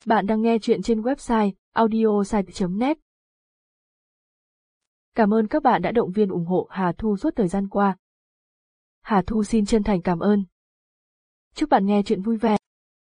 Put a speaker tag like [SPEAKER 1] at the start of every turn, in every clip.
[SPEAKER 1] Bạn đang nghe chuyện trên website audiosite.net. Cảm ơn các bạn đã động viên ủng hộ Hà Thu suốt thời gian qua. Hà Thu xin chân thành cảm ơn. Chúc bạn nghe chuyện vui vẻ.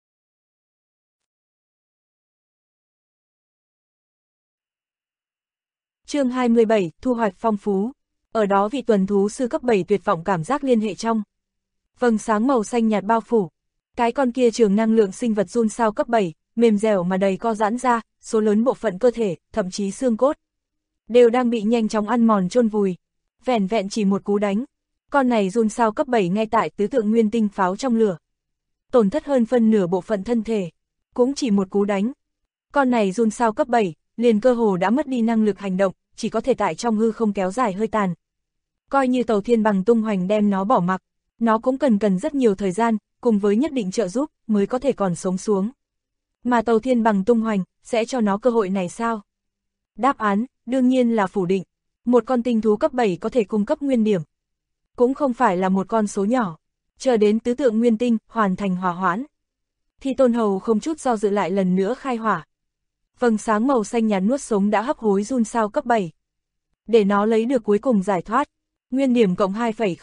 [SPEAKER 2] Chương 27, thu hoạch phong phú. Ở đó vị tuần thú sư cấp 7 tuyệt vọng cảm giác liên hệ trong. Vầng sáng màu xanh nhạt bao phủ. Cái con kia trường năng lượng sinh vật run sao cấp 7, mềm dẻo mà đầy co giãn ra, số lớn bộ phận cơ thể, thậm chí xương cốt, đều đang bị nhanh chóng ăn mòn chôn vùi. Vẻn vẹn chỉ một cú đánh, con này run sao cấp 7 ngay tại tứ tượng nguyên tinh pháo trong lửa. Tổn thất hơn phân nửa bộ phận thân thể, cũng chỉ một cú đánh. Con này run sao cấp 7, liền cơ hồ đã mất đi năng lực hành động, chỉ có thể tại trong hư không kéo dài hơi tàn. Coi như Tàu Thiên Bằng tung hoành đem nó bỏ mặc, nó cũng cần rất nhiều thời gian, cùng với nhất định trợ giúp, mới có thể còn sống xuống. Mà Tàu Thiên Bằng tung hoành, sẽ cho nó cơ hội này sao? Đáp án, đương nhiên là phủ định. Một con tinh thú cấp 7 có thể cung cấp nguyên điểm. Cũng không phải là một con số nhỏ. Chờ đến tứ tượng nguyên tinh, hoàn thành hỏa hoãn. Thì Tôn Hầu không chút do dự lại lần nữa khai hỏa. Vầng sáng màu xanh nhạt nuốt sống đã hấp hối run sao cấp 7. Để nó lấy được cuối cùng giải thoát. Nguyên điểm cộng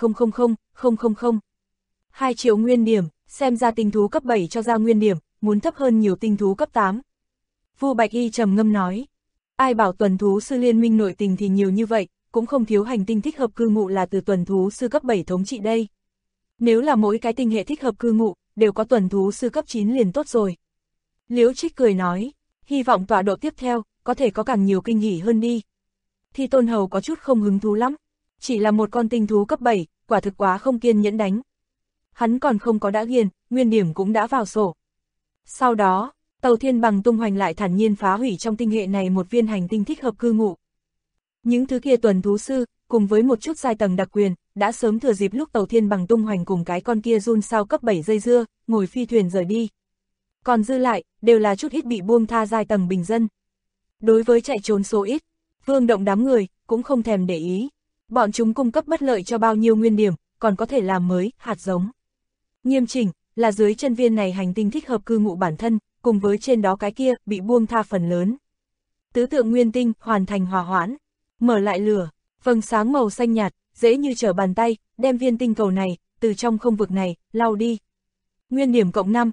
[SPEAKER 2] 2,000000. 2 triệu nguyên điểm, xem ra tinh thú cấp 7 cho ra nguyên điểm, muốn thấp hơn nhiều tinh thú cấp 8. Vu Bạch Y trầm ngâm nói. Ai bảo tuần thú sư liên minh nội tình thì nhiều như vậy, cũng không thiếu hành tinh thích hợp cư ngụ là từ tuần thú sư cấp 7 thống trị đây. Nếu là mỗi cái tinh hệ thích hợp cư ngụ, đều có tuần thú sư cấp 9 liền tốt rồi. Liễu Trích cười nói, hy vọng tọa độ tiếp theo, có thể có càng nhiều kinh hỉ hơn đi. Thì Tôn Hầu có chút không hứng thú lắm, chỉ là một con tinh thú cấp 7, quả thực quá không kiên nhẫn đánh. Hắn còn không có đã ghiền, nguyên điểm cũng đã vào sổ. Sau đó, Tàu Thiên Bằng tung hoành lại thản nhiên phá hủy trong tinh hệ này một viên hành tinh thích hợp cư ngụ. Những thứ kia tuần thú sư, cùng với một chút giai tầng đặc quyền, đã sớm thừa dịp lúc Tàu Thiên Bằng tung hoành cùng cái con kia run sao cấp 7 dây dưa, ngồi phi thuyền rời đi. Còn dư lại, đều là chút ít bị buông tha giai tầng bình dân. Đối với chạy trốn số ít, Vương Động đám người, cũng không thèm để ý. Bọn chúng cung cấp bất lợi cho bao nhiêu nguyên điểm, còn có thể làm mới, hạt giống. Nghiêm chỉnh, là dưới chân viên này hành tinh thích hợp cư ngụ bản thân, cùng với trên đó cái kia, bị buông tha phần lớn. Tứ tượng nguyên tinh, hoàn thành hòa hoãn, mở lại lửa, vầng sáng màu xanh nhạt, dễ như trở bàn tay, đem viên tinh cầu này, từ trong không vực này, lau đi. Nguyên điểm cộng 5,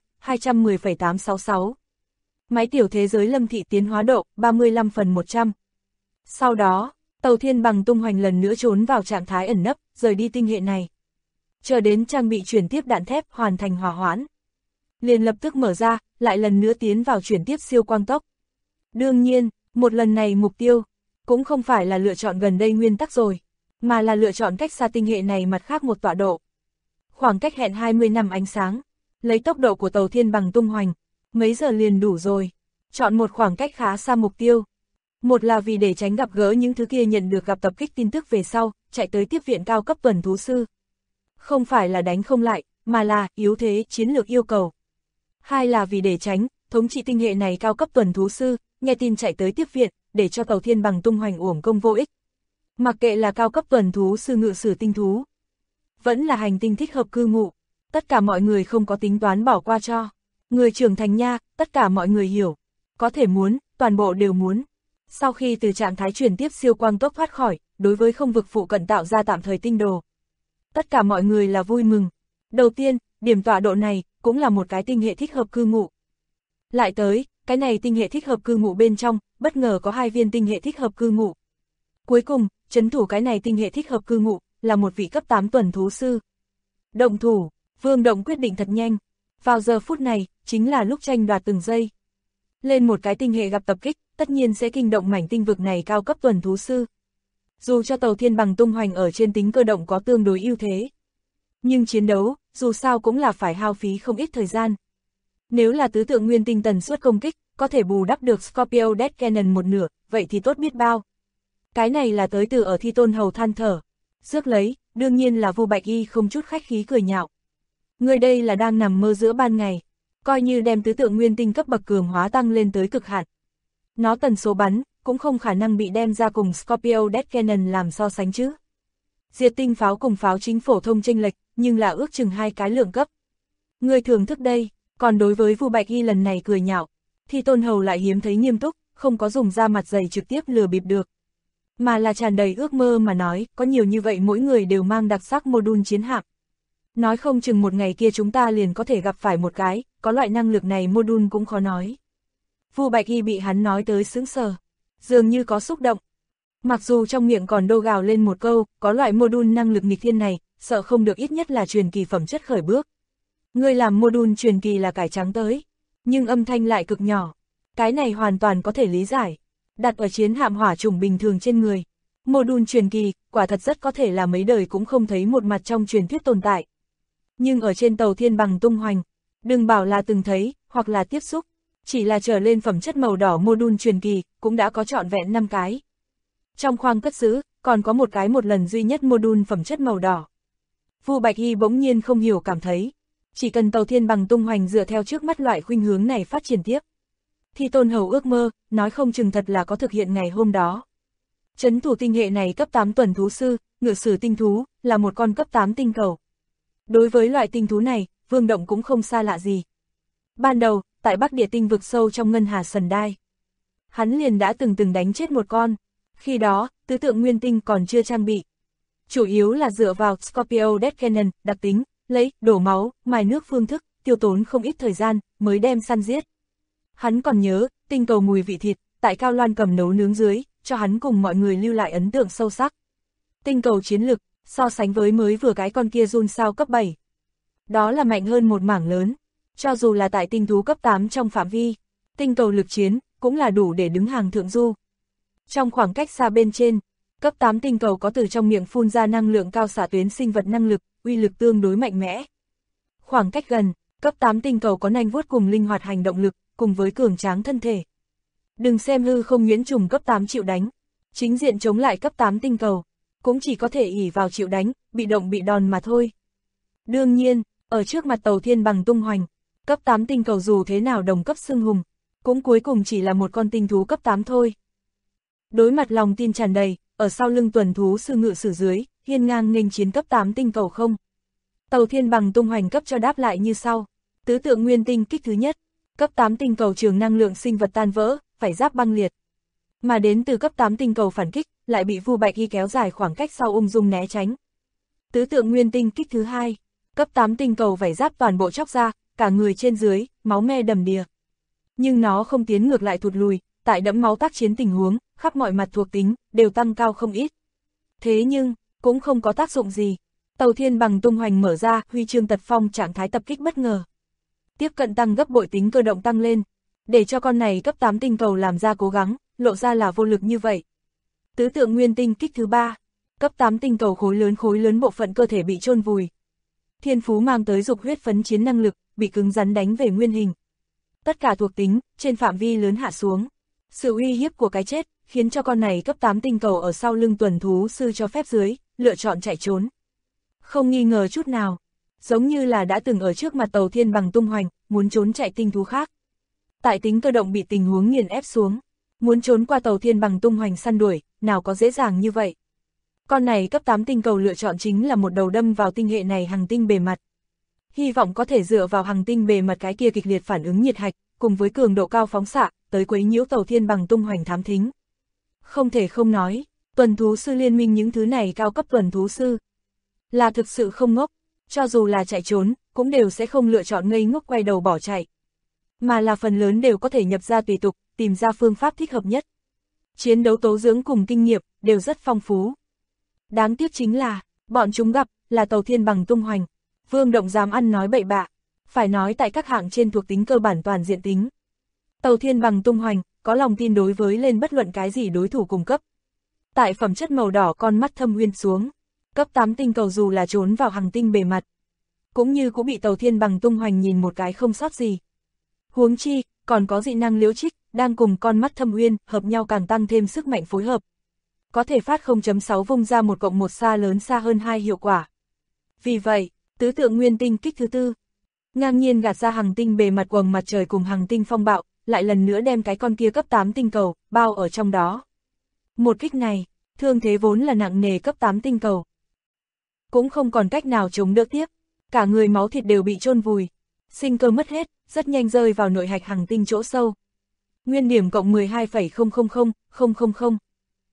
[SPEAKER 2] 210,866. Máy tiểu thế giới lâm thị tiến hóa độ, 35/100. Sau đó, Tàu Thiên Bằng tung hoành lần nữa trốn vào trạng thái ẩn nấp, rời đi tinh hệ này. Chờ đến trang bị chuyển tiếp đạn thép hoàn thành hỏa hoãn. Liền lập tức mở ra, lại lần nữa tiến vào chuyển tiếp siêu quang tốc. Đương nhiên, một lần này mục tiêu, cũng không phải là lựa chọn gần đây nguyên tắc rồi, mà là lựa chọn cách xa tinh hệ này mặt khác một tọa độ. Khoảng cách hẹn 20 năm ánh sáng, lấy tốc độ của Tàu Thiên Bằng tung hoành, mấy giờ liền đủ rồi. Chọn một khoảng cách khá xa mục tiêu. Một là vì để tránh gặp gỡ những thứ kia nhận được gặp tập kích tin tức về sau, chạy tới tiếp viện cao cấp tuần thú sư. Không phải là đánh không lại, mà là yếu thế chiến lược yêu cầu. Hai là vì để tránh, thống trị tinh hệ này cao cấp tuần thú sư, nghe tin chạy tới tiếp viện, để cho Tàu Thiên Bằng tung hoành uổng công vô ích. Mặc kệ là cao cấp tuần thú sư ngự sử tinh thú, vẫn là hành tinh thích hợp cư ngụ, tất cả mọi người không có tính toán bỏ qua cho. Người trưởng thành nha, tất cả mọi người hiểu. Có thể muốn, toàn bộ đều muốn. Sau khi từ trạng thái chuyển tiếp siêu quang tốc thoát khỏi, đối với không vực phụ cận tạo ra tạm thời tinh đồ. Tất cả mọi người là vui mừng. Đầu tiên, điểm tọa độ này, cũng là một cái tinh hệ thích hợp cư ngụ. Lại tới, cái này tinh hệ thích hợp cư ngụ bên trong, bất ngờ có 2 viên tinh hệ thích hợp cư ngụ. Cuối cùng, trấn thủ cái này tinh hệ thích hợp cư ngụ, là một vị cấp 8 tuần thú sư. Động thủ, Vương Động quyết định thật nhanh. Vào giờ phút này, chính là lúc tranh đoạt từng giây. Lên một cái tinh hệ gặp tập kích, tất nhiên sẽ kinh động mảnh tinh vực này cao cấp tuần thú sư. Dù cho Tàu Thiên Bằng tung hoành ở trên tính cơ động có tương đối ưu thế, nhưng chiến đấu, dù sao cũng là phải hao phí không ít thời gian. Nếu là tứ tượng nguyên tinh tần suất công kích, có thể bù đắp được Scorpio Death Cannon một nửa, vậy thì tốt biết bao. Cái này là tới từ ở Thi Tôn Hầu than thở. Rước lấy, đương nhiên là Vu Bạch Y không chút khách khí cười nhạo. Người đây là đang nằm mơ giữa ban ngày, coi như đem tứ tượng nguyên tinh cấp bậc cường hóa tăng lên tới cực hạn. Nó tần số bắn, cũng không khả năng bị đem ra cùng Scorpio Death Cannon làm so sánh chứ. Diệt tinh pháo cùng pháo chính phổ thông chênh lệch, nhưng là ước chừng 2 cái lượng cấp. Người thưởng thức đây, còn đối với Vu Bạch Y lần này cười nhạo, Thi Tôn Hầu lại hiếm thấy nghiêm túc, không có dùng da mặt dày trực tiếp lừa bịp được. Mà là tràn đầy ước mơ mà nói, có nhiều như vậy mỗi người đều mang đặc sắc mô-đun chiến hạm. Nói không chừng một ngày kia chúng ta liền có thể gặp phải một cái, có loại năng lực này mô-đun cũng khó nói. Vu Bạch Y bị hắn nói tới sững sờ, dường như có xúc động. Mặc dù trong miệng còn đô gào lên một câu, có loại mô-đun năng lực nghịch thiên này, sợ không được ít nhất là truyền kỳ phẩm chất khởi bước. Người làm mô-đun truyền kỳ là cải trắng tới, nhưng âm thanh lại cực nhỏ. Cái này hoàn toàn có thể lý giải. Đặt ở chiến hạm hỏa trùng bình thường trên người. Mô-đun truyền kỳ, quả thật rất có thể là mấy đời cũng không thấy một mặt trong truyền thuyết tồn tại. Nhưng ở trên tàu thiên bằng tung hoành, đừng bảo là từng thấy, hoặc là tiếp xúc, chỉ là trở lên phẩm chất màu đỏ mô-đun truyền kỳ, cũng đã có trọn vẹn 5 cái. Trong khoang cất giữ, còn có một cái một lần duy nhất mô-đun phẩm chất màu đỏ. Vu Bạch Y bỗng nhiên không hiểu cảm thấy, chỉ cần tàu thiên bằng tung hoành dựa theo trước mắt loại khuynh hướng này phát triển tiếp. Thi Tôn Hầu ước mơ, nói không chừng thật là có thực hiện ngày hôm đó. Trấn thủ tinh hệ này cấp 8 tuần thú sư, ngự sử tinh thú, là một con cấp 8 tinh cầu. Đối với loại tinh thú này, Vương Động cũng không xa lạ gì. Ban đầu, tại Bắc Địa tinh vực sâu trong Ngân Hà Sần Đai, hắn liền đã từng đánh chết một con. Khi đó, tứ tượng nguyên tinh còn chưa trang bị. Chủ yếu là dựa vào Scorpio Death Cannon, đặc tính, lấy, đổ máu, mài nước phương thức, tiêu tốn không ít thời gian, mới đem săn giết. Hắn còn nhớ, tinh cầu mùi vị thịt, tại Cao Loan cầm nấu nướng dưới, cho hắn cùng mọi người lưu lại ấn tượng sâu sắc. Tinh cầu chiến lực, so sánh với mới vừa cái con kia Jun sao cấp 7. Đó là mạnh hơn một mảng lớn, cho dù là tại tinh thú cấp 8 trong phạm vi, tinh cầu lực chiến, cũng là đủ để đứng hàng thượng du. Trong khoảng cách xa bên trên, cấp 8 tinh cầu có từ trong miệng phun ra năng lượng cao xạ tuyến sinh vật năng lực, uy lực tương đối mạnh mẽ. Khoảng cách gần, cấp 8 tinh cầu có nanh vuốt cùng linh hoạt hành động lực, cùng với cường tráng thân thể. Đừng xem hư không nhuyễn trùng cấp 8 chịu đánh, chính diện chống lại cấp 8 tinh cầu, cũng chỉ có thể ỷ vào chịu đánh, bị động bị đòn mà thôi. Đương nhiên, ở trước mặt tàu thiên bằng tung hoành, cấp 8 tinh cầu dù thế nào đồng cấp xưng hùng, cũng cuối cùng chỉ là một con tinh thú cấp 8 thôi. Đối mặt lòng tin tràn đầy, ở sau lưng tuần thú sư ngự sử dưới, hiên ngang nghênh chiến cấp 8 tinh cầu không. Tàu thiên bằng tung hoành cấp cho đáp lại như sau. Tứ tượng nguyên tinh kích thứ nhất, cấp 8 tinh cầu trường năng lượng sinh vật tan vỡ, phải giáp băng liệt. Mà đến từ cấp 8 tinh cầu phản kích, lại bị Vu Bạch Y kéo dài khoảng cách sau ung dung né tránh. Tứ tượng nguyên tinh kích thứ hai, cấp 8 tinh cầu vảy giáp toàn bộ chóc ra, cả người trên dưới, máu me đầm đìa. Nhưng nó không tiến ngược lại thụt lùi, tại đẫm máu tác chiến tình huống, khắp mọi mặt thuộc tính, đều tăng cao không ít. Thế nhưng, cũng không có tác dụng gì. Tàu thiên bằng tung hoành mở ra, huy chương tật phong trạng thái tập kích bất ngờ. Tiếp cận tăng gấp bội tính cơ động tăng lên, để cho con này cấp 8 tinh cầu làm ra cố gắng, lộ ra là vô lực như vậy. Tứ tượng nguyên tinh kích thứ ba, cấp 8 tinh cầu khối lớn bộ phận cơ thể bị chôn vùi. Thiên phú mang tới dục huyết phấn chiến năng lực, bị cứng rắn đánh về nguyên hình. Tất cả thuộc tính, trên phạm vi lớn hạ xuống. Sự uy hiếp của cái chết, khiến cho con này cấp 8 tinh cầu ở sau lưng tuần thú sư cho phép dưới, lựa chọn chạy trốn. Không nghi ngờ chút nào, giống như là đã từng ở trước mặt tàu thiên bằng tung hoành, muốn trốn chạy tinh thú khác. Tại tính cơ động bị tình huống nghiền ép xuống, muốn trốn qua tàu thiên bằng tung hoành săn đuổi, nào có dễ dàng như vậy. Con này cấp 8 tinh cầu lựa chọn chính là một đầu đâm vào tinh hệ này hành tinh bề mặt. Hy vọng có thể dựa vào hành tinh bề mặt cái kia kịch liệt phản ứng nhiệt hạch, cùng với cường độ cao phóng xạ, tới quấy nhiễu tàu thiên bằng tung hoành thám thính. Không thể không nói, tuần thú sư liên minh những thứ này cao cấp tuần thú sư là thực sự không ngốc, cho dù là chạy trốn, cũng đều sẽ không lựa chọn ngây ngốc quay đầu bỏ chạy, mà là phần lớn đều có thể nhập ra tùy tục, tìm ra phương pháp thích hợp nhất. Chiến đấu tố dưỡng cùng kinh nghiệm, đều rất phong phú. Đáng tiếc chính là, bọn chúng gặp, là tàu thiên bằng tung hoành. Vương Động dám ăn nói bậy bạ, phải nói tại các hạng trên thuộc tính cơ bản toàn diện tính. Tàu thiên bằng tung hoành, có lòng tin đối với lên bất luận cái gì đối thủ cùng cấp. Tại phẩm chất màu đỏ con mắt thâm uyên xuống, cấp 8 tinh cầu dù là trốn vào hành tinh bề mặt, cũng như cũng bị tàu thiên bằng tung hoành nhìn một cái không sót gì. Huống chi, còn có dị năng liễu trích, đang cùng con mắt thâm uyên, hợp nhau càng tăng thêm sức mạnh phối hợp. Có thể phát 0.6 vung ra 1+1 xa lớn xa hơn 2 hiệu quả. Vì vậy, tứ tượng nguyên tinh kích thứ tư, ngang nhiên gạt ra hành tinh bề mặt quầng mặt trời cùng hành tinh phong bạo, lại lần nữa đem cái con kia cấp 8 tinh cầu, bao ở trong đó. Một kích này, thương thế vốn là nặng nề cấp 8 tinh cầu, cũng không còn cách nào chống đỡ tiếp, cả người máu thịt đều bị chôn vùi, sinh cơ mất hết, rất nhanh rơi vào nội hạch hành tinh chỗ sâu. Nguyên điểm cộng 12,000000.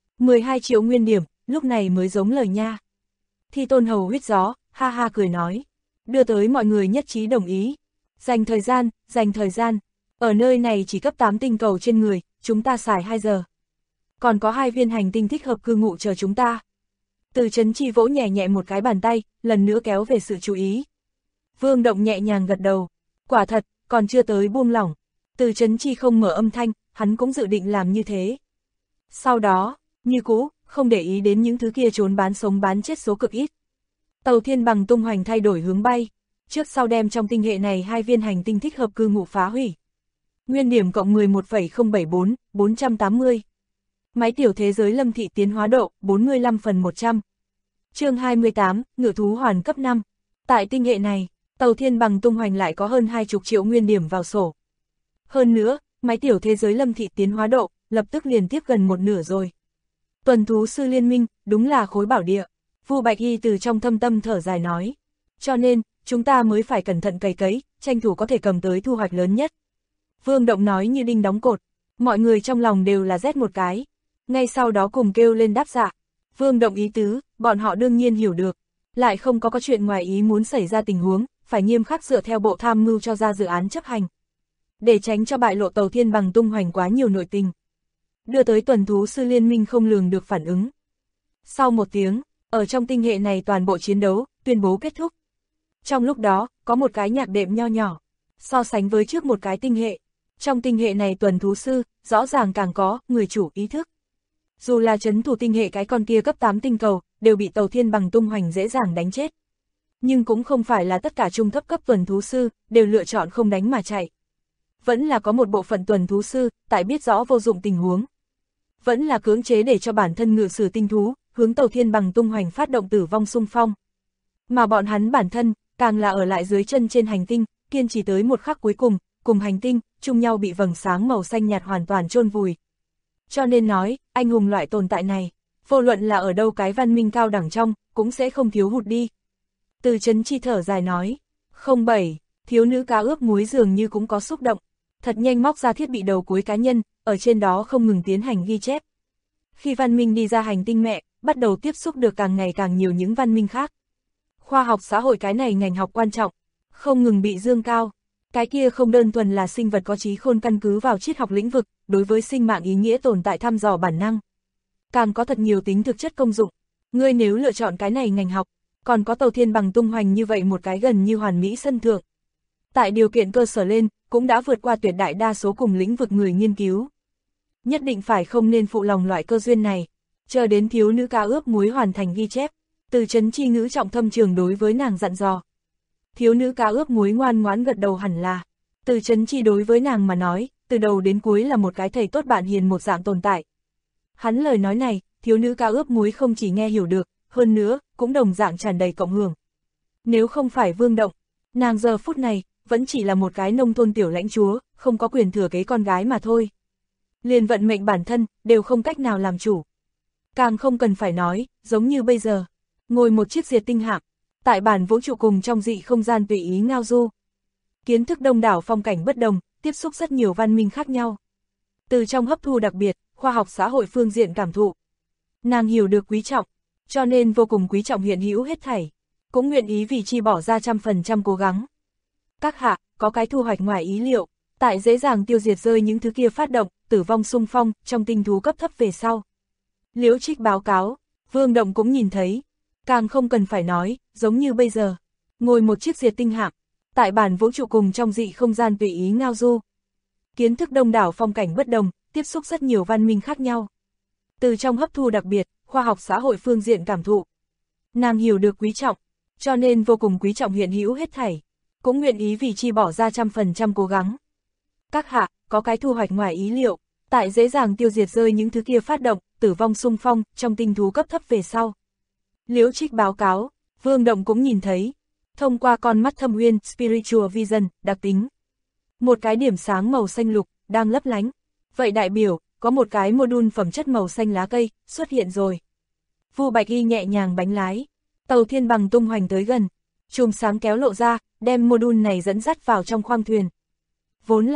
[SPEAKER 2] 12 triệu nguyên điểm, lúc này mới giống lời nha. Thi Tôn Hầu huýt gió, ha ha cười nói. Đưa tới mọi người nhất trí đồng ý. Dành thời gian. Ở nơi này chỉ cấp 8 tinh cầu trên người, chúng ta xài 2 giờ. Còn có 2 viên hành tinh thích hợp cư ngụ chờ chúng ta. Từ Chấn Chi vỗ nhẹ nhẹ một cái bàn tay, lần nữa kéo về sự chú ý. Vương Động nhẹ nhàng gật đầu. Quả thật, còn chưa tới buông lỏng. Từ Chấn Chi không mở âm thanh, hắn cũng dự định làm như thế. Sau đó, như cũ, không để ý đến những thứ kia trốn bán sống bán chết số cực ít. Tàu Thiên Bằng tung hoành thay đổi hướng bay, trước sau đem trong tinh hệ này 2 viên hành tinh thích hợp cư ngụ phá hủy. Nguyên điểm cộng 11,074, 480. Máy tiểu thế giới Lâm Thị tiến hóa độ, 45/100. Chương 28, Ngự thú hoàn cấp 5. Tại tinh hệ này, Tàu Thiên Bằng tung hoành lại có hơn 20 triệu nguyên điểm vào sổ. Hơn nữa, máy tiểu thế giới Lâm Thị tiến hóa độ, lập tức liền tiếp gần một nửa rồi. Tuần thú sư liên minh, đúng là khối bảo địa. Vu Bạch Y từ trong thâm tâm thở dài nói. Cho nên, chúng ta mới phải cẩn thận cày cấy, tranh thủ có thể cầm tới thu hoạch lớn nhất. Vương Động nói như đinh đóng cột, mọi người trong lòng đều là rét một cái. Ngay sau đó cùng kêu lên đáp dạ. Vương Động ý tứ, bọn họ đương nhiên hiểu được. Lại không có chuyện ngoài ý muốn xảy ra tình huống, phải nghiêm khắc dựa theo bộ tham mưu cho ra dự án chấp hành. Để tránh cho bại lộ Tàu Thiên Bằng tung hoành quá nhiều nội tình. Đưa tới tuần thú sư liên minh không lường được phản ứng. Sau 1 tiếng, ở trong tinh hệ này toàn bộ chiến đấu, tuyên bố kết thúc. Trong lúc đó, có một cái nhạc đệm nho nhỏ, so sánh với trước một cái tinh hệ. Trong tinh hệ này tuần thú sư, rõ ràng càng có, người chủ ý thức. Dù là trấn thủ tinh hệ cái con kia cấp 8 tinh cầu, đều bị Tàu Thiên Bằng tung hoành dễ dàng đánh chết. Nhưng cũng không phải là tất cả trung thấp cấp tuần thú sư, đều lựa chọn không đánh mà chạy. Vẫn là có một bộ phận tuần thú sư, tại biết rõ vô dụng tình huống. Vẫn là cưỡng chế để cho bản thân ngự sử tinh thú, hướng Tàu Thiên Bằng tung hoành phát động tử vong xung phong. Mà bọn hắn bản thân, càng là ở lại dưới chân trên hành tinh, kiên trì tới một khắc cuối cùng, cùng hành tinh, chung nhau bị vầng sáng màu xanh nhạt hoàn toàn chôn vùi. Cho nên nói, anh hùng loại tồn tại này, vô luận là ở đâu cái văn minh cao đẳng trong, cũng sẽ không thiếu hụt đi. Từ Chấn Chi thở dài nói, 07, thiếu nữ cá ướp muối dường như cũng có xúc động, thật nhanh móc ra thiết bị đầu cuối cá nhân, ở trên đó không ngừng tiến hành ghi chép. Khi văn minh đi ra hành tinh mẹ, bắt đầu tiếp xúc được càng ngày càng nhiều những văn minh khác. Khoa học xã hội cái này ngành học quan trọng, không ngừng bị dương cao. Cái kia không đơn thuần là sinh vật có trí khôn căn cứ vào triết học lĩnh vực, đối với sinh mạng ý nghĩa tồn tại thăm dò bản năng. Càng có thật nhiều tính thực chất công dụng. Ngươi nếu lựa chọn cái này ngành học, còn có Tàu Thiên Bằng tung hoành như vậy một cái gần như hoàn mỹ sân thượng. Tại điều kiện cơ sở lên, cũng đã vượt qua tuyệt đại đa số cùng lĩnh vực người nghiên cứu. Nhất định phải không nên phụ lòng loại cơ duyên này, chờ đến thiếu nữ cá ướp muối hoàn thành ghi chép. Từ Chấn Chi ngữ trọng thâm trường đối với nàng dặn dò. Thiếu nữ cá ướp muối ngoan ngoãn gật đầu hẳn là. Từ Chấn Chi đối với nàng mà nói, từ đầu đến cuối là một cái thầy tốt bạn hiền một dạng tồn tại. Hắn lời nói này, thiếu nữ cá ướp muối không chỉ nghe hiểu được, hơn nữa, cũng đồng dạng tràn đầy cộng hưởng. Nếu không phải Vương Động, nàng giờ phút này, vẫn chỉ là một cái nông thôn tiểu lãnh chúa, không có quyền thừa kế con gái mà thôi. Liền vận mệnh bản thân, đều không cách nào làm chủ. Càng không cần phải nói, giống như bây giờ, ngồi một chiếc diệt tinh hạm, tại bản vũ trụ cùng trong dị không gian tùy ý ngao du. Kiến thức đông đảo phong cảnh bất đồng, tiếp xúc rất nhiều văn minh khác nhau. Từ trong hấp thu đặc biệt, khoa học xã hội phương diện cảm thụ. Nàng hiểu được quý trọng, cho nên vô cùng quý trọng hiện hữu hết thảy, cũng nguyện ý vì chi bỏ ra 100% cố gắng. Các hạ, có cái thu hoạch ngoài ý liệu, tại dễ dàng tiêu diệt rơi những thứ kia phát động, tử vong xung phong, trong tinh thú cấp thấp về sau. Liễu Trích báo cáo, Vương Động cũng nhìn thấy, càng không cần phải nói, giống như bây giờ, ngồi một chiếc diệt tinh hạm, tại bản vũ trụ cùng trong dị không gian tùy ý ngao du. Kiến thức đông đảo phong cảnh bất đồng, tiếp xúc rất nhiều văn minh khác nhau. Từ trong hấp thu đặc biệt, khoa học xã hội phương diện cảm thụ. Nàng hiểu được quý trọng, cho nên vô cùng quý trọng hiện hữu hết thảy, cũng nguyện ý vì chi bỏ ra 100% cố gắng. Các hạ, có cái thu hoạch ngoài ý liệu, tại dễ dàng tiêu diệt rơi những thứ kia phát động, tử vong xung phong, trong tinh thú cấp thấp về sau. Liễu Trích báo cáo, Vương Động cũng nhìn thấy, thông qua con mắt thâm uyên, spiritual vision, đặc tính. Một cái điểm sáng màu xanh lục, đang lấp lánh. Vậy đại biểu, có một cái module phẩm chất màu xanh lá cây, xuất hiện rồi. Vu Bạch Y nhẹ nhàng bánh lái, Tàu Thiên Bằng tung hoành tới gần. Chùm sáng kéo lộ ra, đem module này dẫn dắt vào trong khoang thuyền. Vốn là,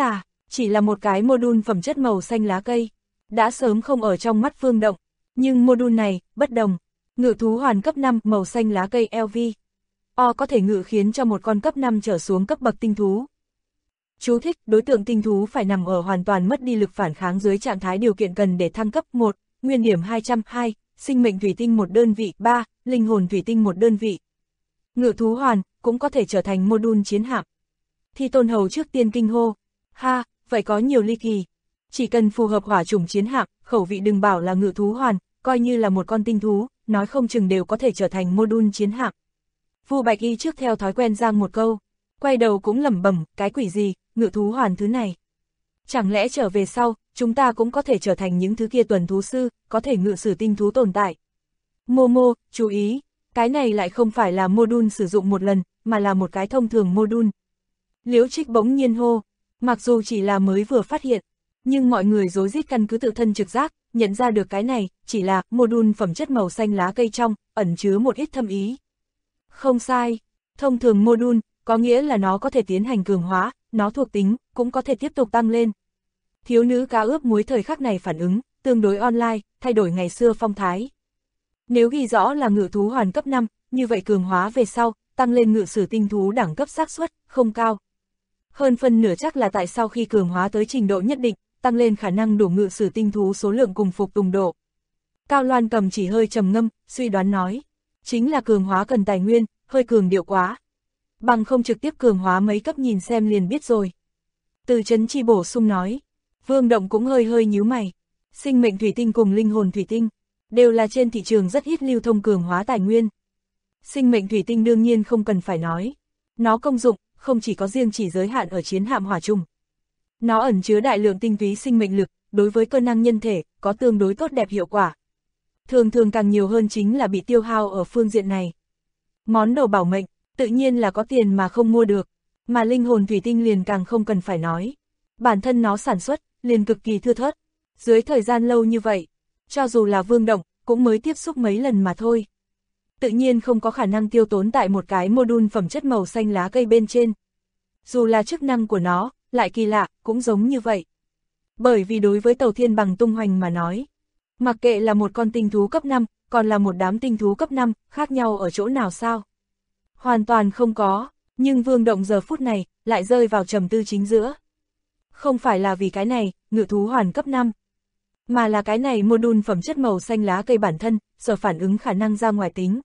[SPEAKER 2] Chỉ là một cái module phẩm chất màu xanh lá cây, đã sớm không ở trong mắt Vương Động, nhưng module này, bất đồng. Ngự thú hoàn cấp 5 màu xanh lá cây LV. O có thể ngự khiến cho một con cấp 5 trở xuống cấp bậc tinh thú. Chú thích, đối tượng tinh thú phải nằm ở hoàn toàn mất đi lực phản kháng dưới trạng thái điều kiện cần để thăng cấp 1, nguyên điểm 202, sinh mệnh thủy tinh 1 đơn vị, 3, linh hồn thủy tinh 1 đơn vị. Ngự thú hoàn, cũng có thể trở thành module chiến hạm. Thi Tôn Hầu trước tiên kinh hô. Ha, vậy có nhiều ly kỳ. Chỉ cần phù hợp hỏa chủng chiến hạm, khẩu vị đừng bảo là ngự thú hoàn, coi như là một con tinh thú, nói không chừng đều có thể trở thành module chiến hạm. Vu Bạch Y trước theo thói quen giang một câu, quay đầu cũng lẩm bẩm, cái quỷ gì, ngự thú hoàn thứ này. Chẳng lẽ trở về sau, chúng ta cũng có thể trở thành những thứ kia tuần thú sư, có thể ngự sử tinh thú tồn tại. Momo, chú ý, cái này lại không phải là module sử dụng một lần, mà là một cái thông thường module. Liễu Trích bỗng nhiên hô, mặc dù chỉ là mới vừa phát hiện, nhưng mọi người rối rít căn cứ tự thân trực giác, nhận ra được cái này, chỉ là module phẩm chất màu xanh lá cây trong, ẩn chứa một ít thâm ý. Không sai, thông thường module, có nghĩa là nó có thể tiến hành cường hóa, nó thuộc tính, cũng có thể tiếp tục tăng lên. Thiếu nữ cá ướp muối thời khắc này phản ứng, tương đối online, thay đổi ngày xưa phong thái. Nếu ghi rõ là ngự thú hoàn cấp 5, như vậy cường hóa về sau, tăng lên ngự sử tinh thú đẳng cấp xác suất không cao. Hơn phân nửa chắc là tại sau khi cường hóa tới trình độ nhất định, tăng lên khả năng đủ ngự sử tinh thú số lượng cùng phục tùng độ. Cao Loan Cầm chỉ hơi trầm ngâm, suy đoán nói, chính là cường hóa cần tài nguyên, hơi cường điệu quá. Bằng không trực tiếp cường hóa mấy cấp nhìn xem liền biết rồi. Từ Chấn Chi bổ sung nói, Vương Động cũng hơi nhíu mày. Sinh mệnh thủy tinh cùng linh hồn thủy tinh, đều là trên thị trường rất ít lưu thông cường hóa tài nguyên. Sinh mệnh thủy tinh đương nhiên không cần phải nói. Nó công dụng, không chỉ có riêng chỉ giới hạn ở chiến hạm hỏa trùng. Nó ẩn chứa đại lượng tinh túy sinh mệnh lực, đối với cơ năng nhân thể, có tương đối tốt đẹp hiệu quả. Thường càng nhiều hơn chính là bị tiêu hao ở phương diện này. Món đồ bảo mệnh, tự nhiên là có tiền mà không mua được, mà linh hồn thủy tinh liền càng không cần phải nói. Bản thân nó sản xuất, liền cực kỳ thưa thớt. Dưới thời gian lâu như vậy, cho dù là Vương Động, cũng mới tiếp xúc mấy lần mà thôi. Tự nhiên không có khả năng tiêu tốn tại một cái module phẩm chất màu xanh lá cây bên trên. Dù là chức năng của nó, lại kỳ lạ, cũng giống như vậy. Bởi vì đối với tàu thiên bằng tung hoành mà nói, mặc kệ là một con tinh thú cấp 5, còn là một đám tinh thú cấp 5, khác nhau ở chỗ nào sao? Hoàn toàn không có, nhưng Vương Động giờ phút này, lại rơi vào trầm tư chính giữa. Không phải là vì cái này, ngự thú hoàn cấp 5, mà là cái này module phẩm chất màu xanh lá cây bản thân, sở phản ứng khả năng ra ngoài tính.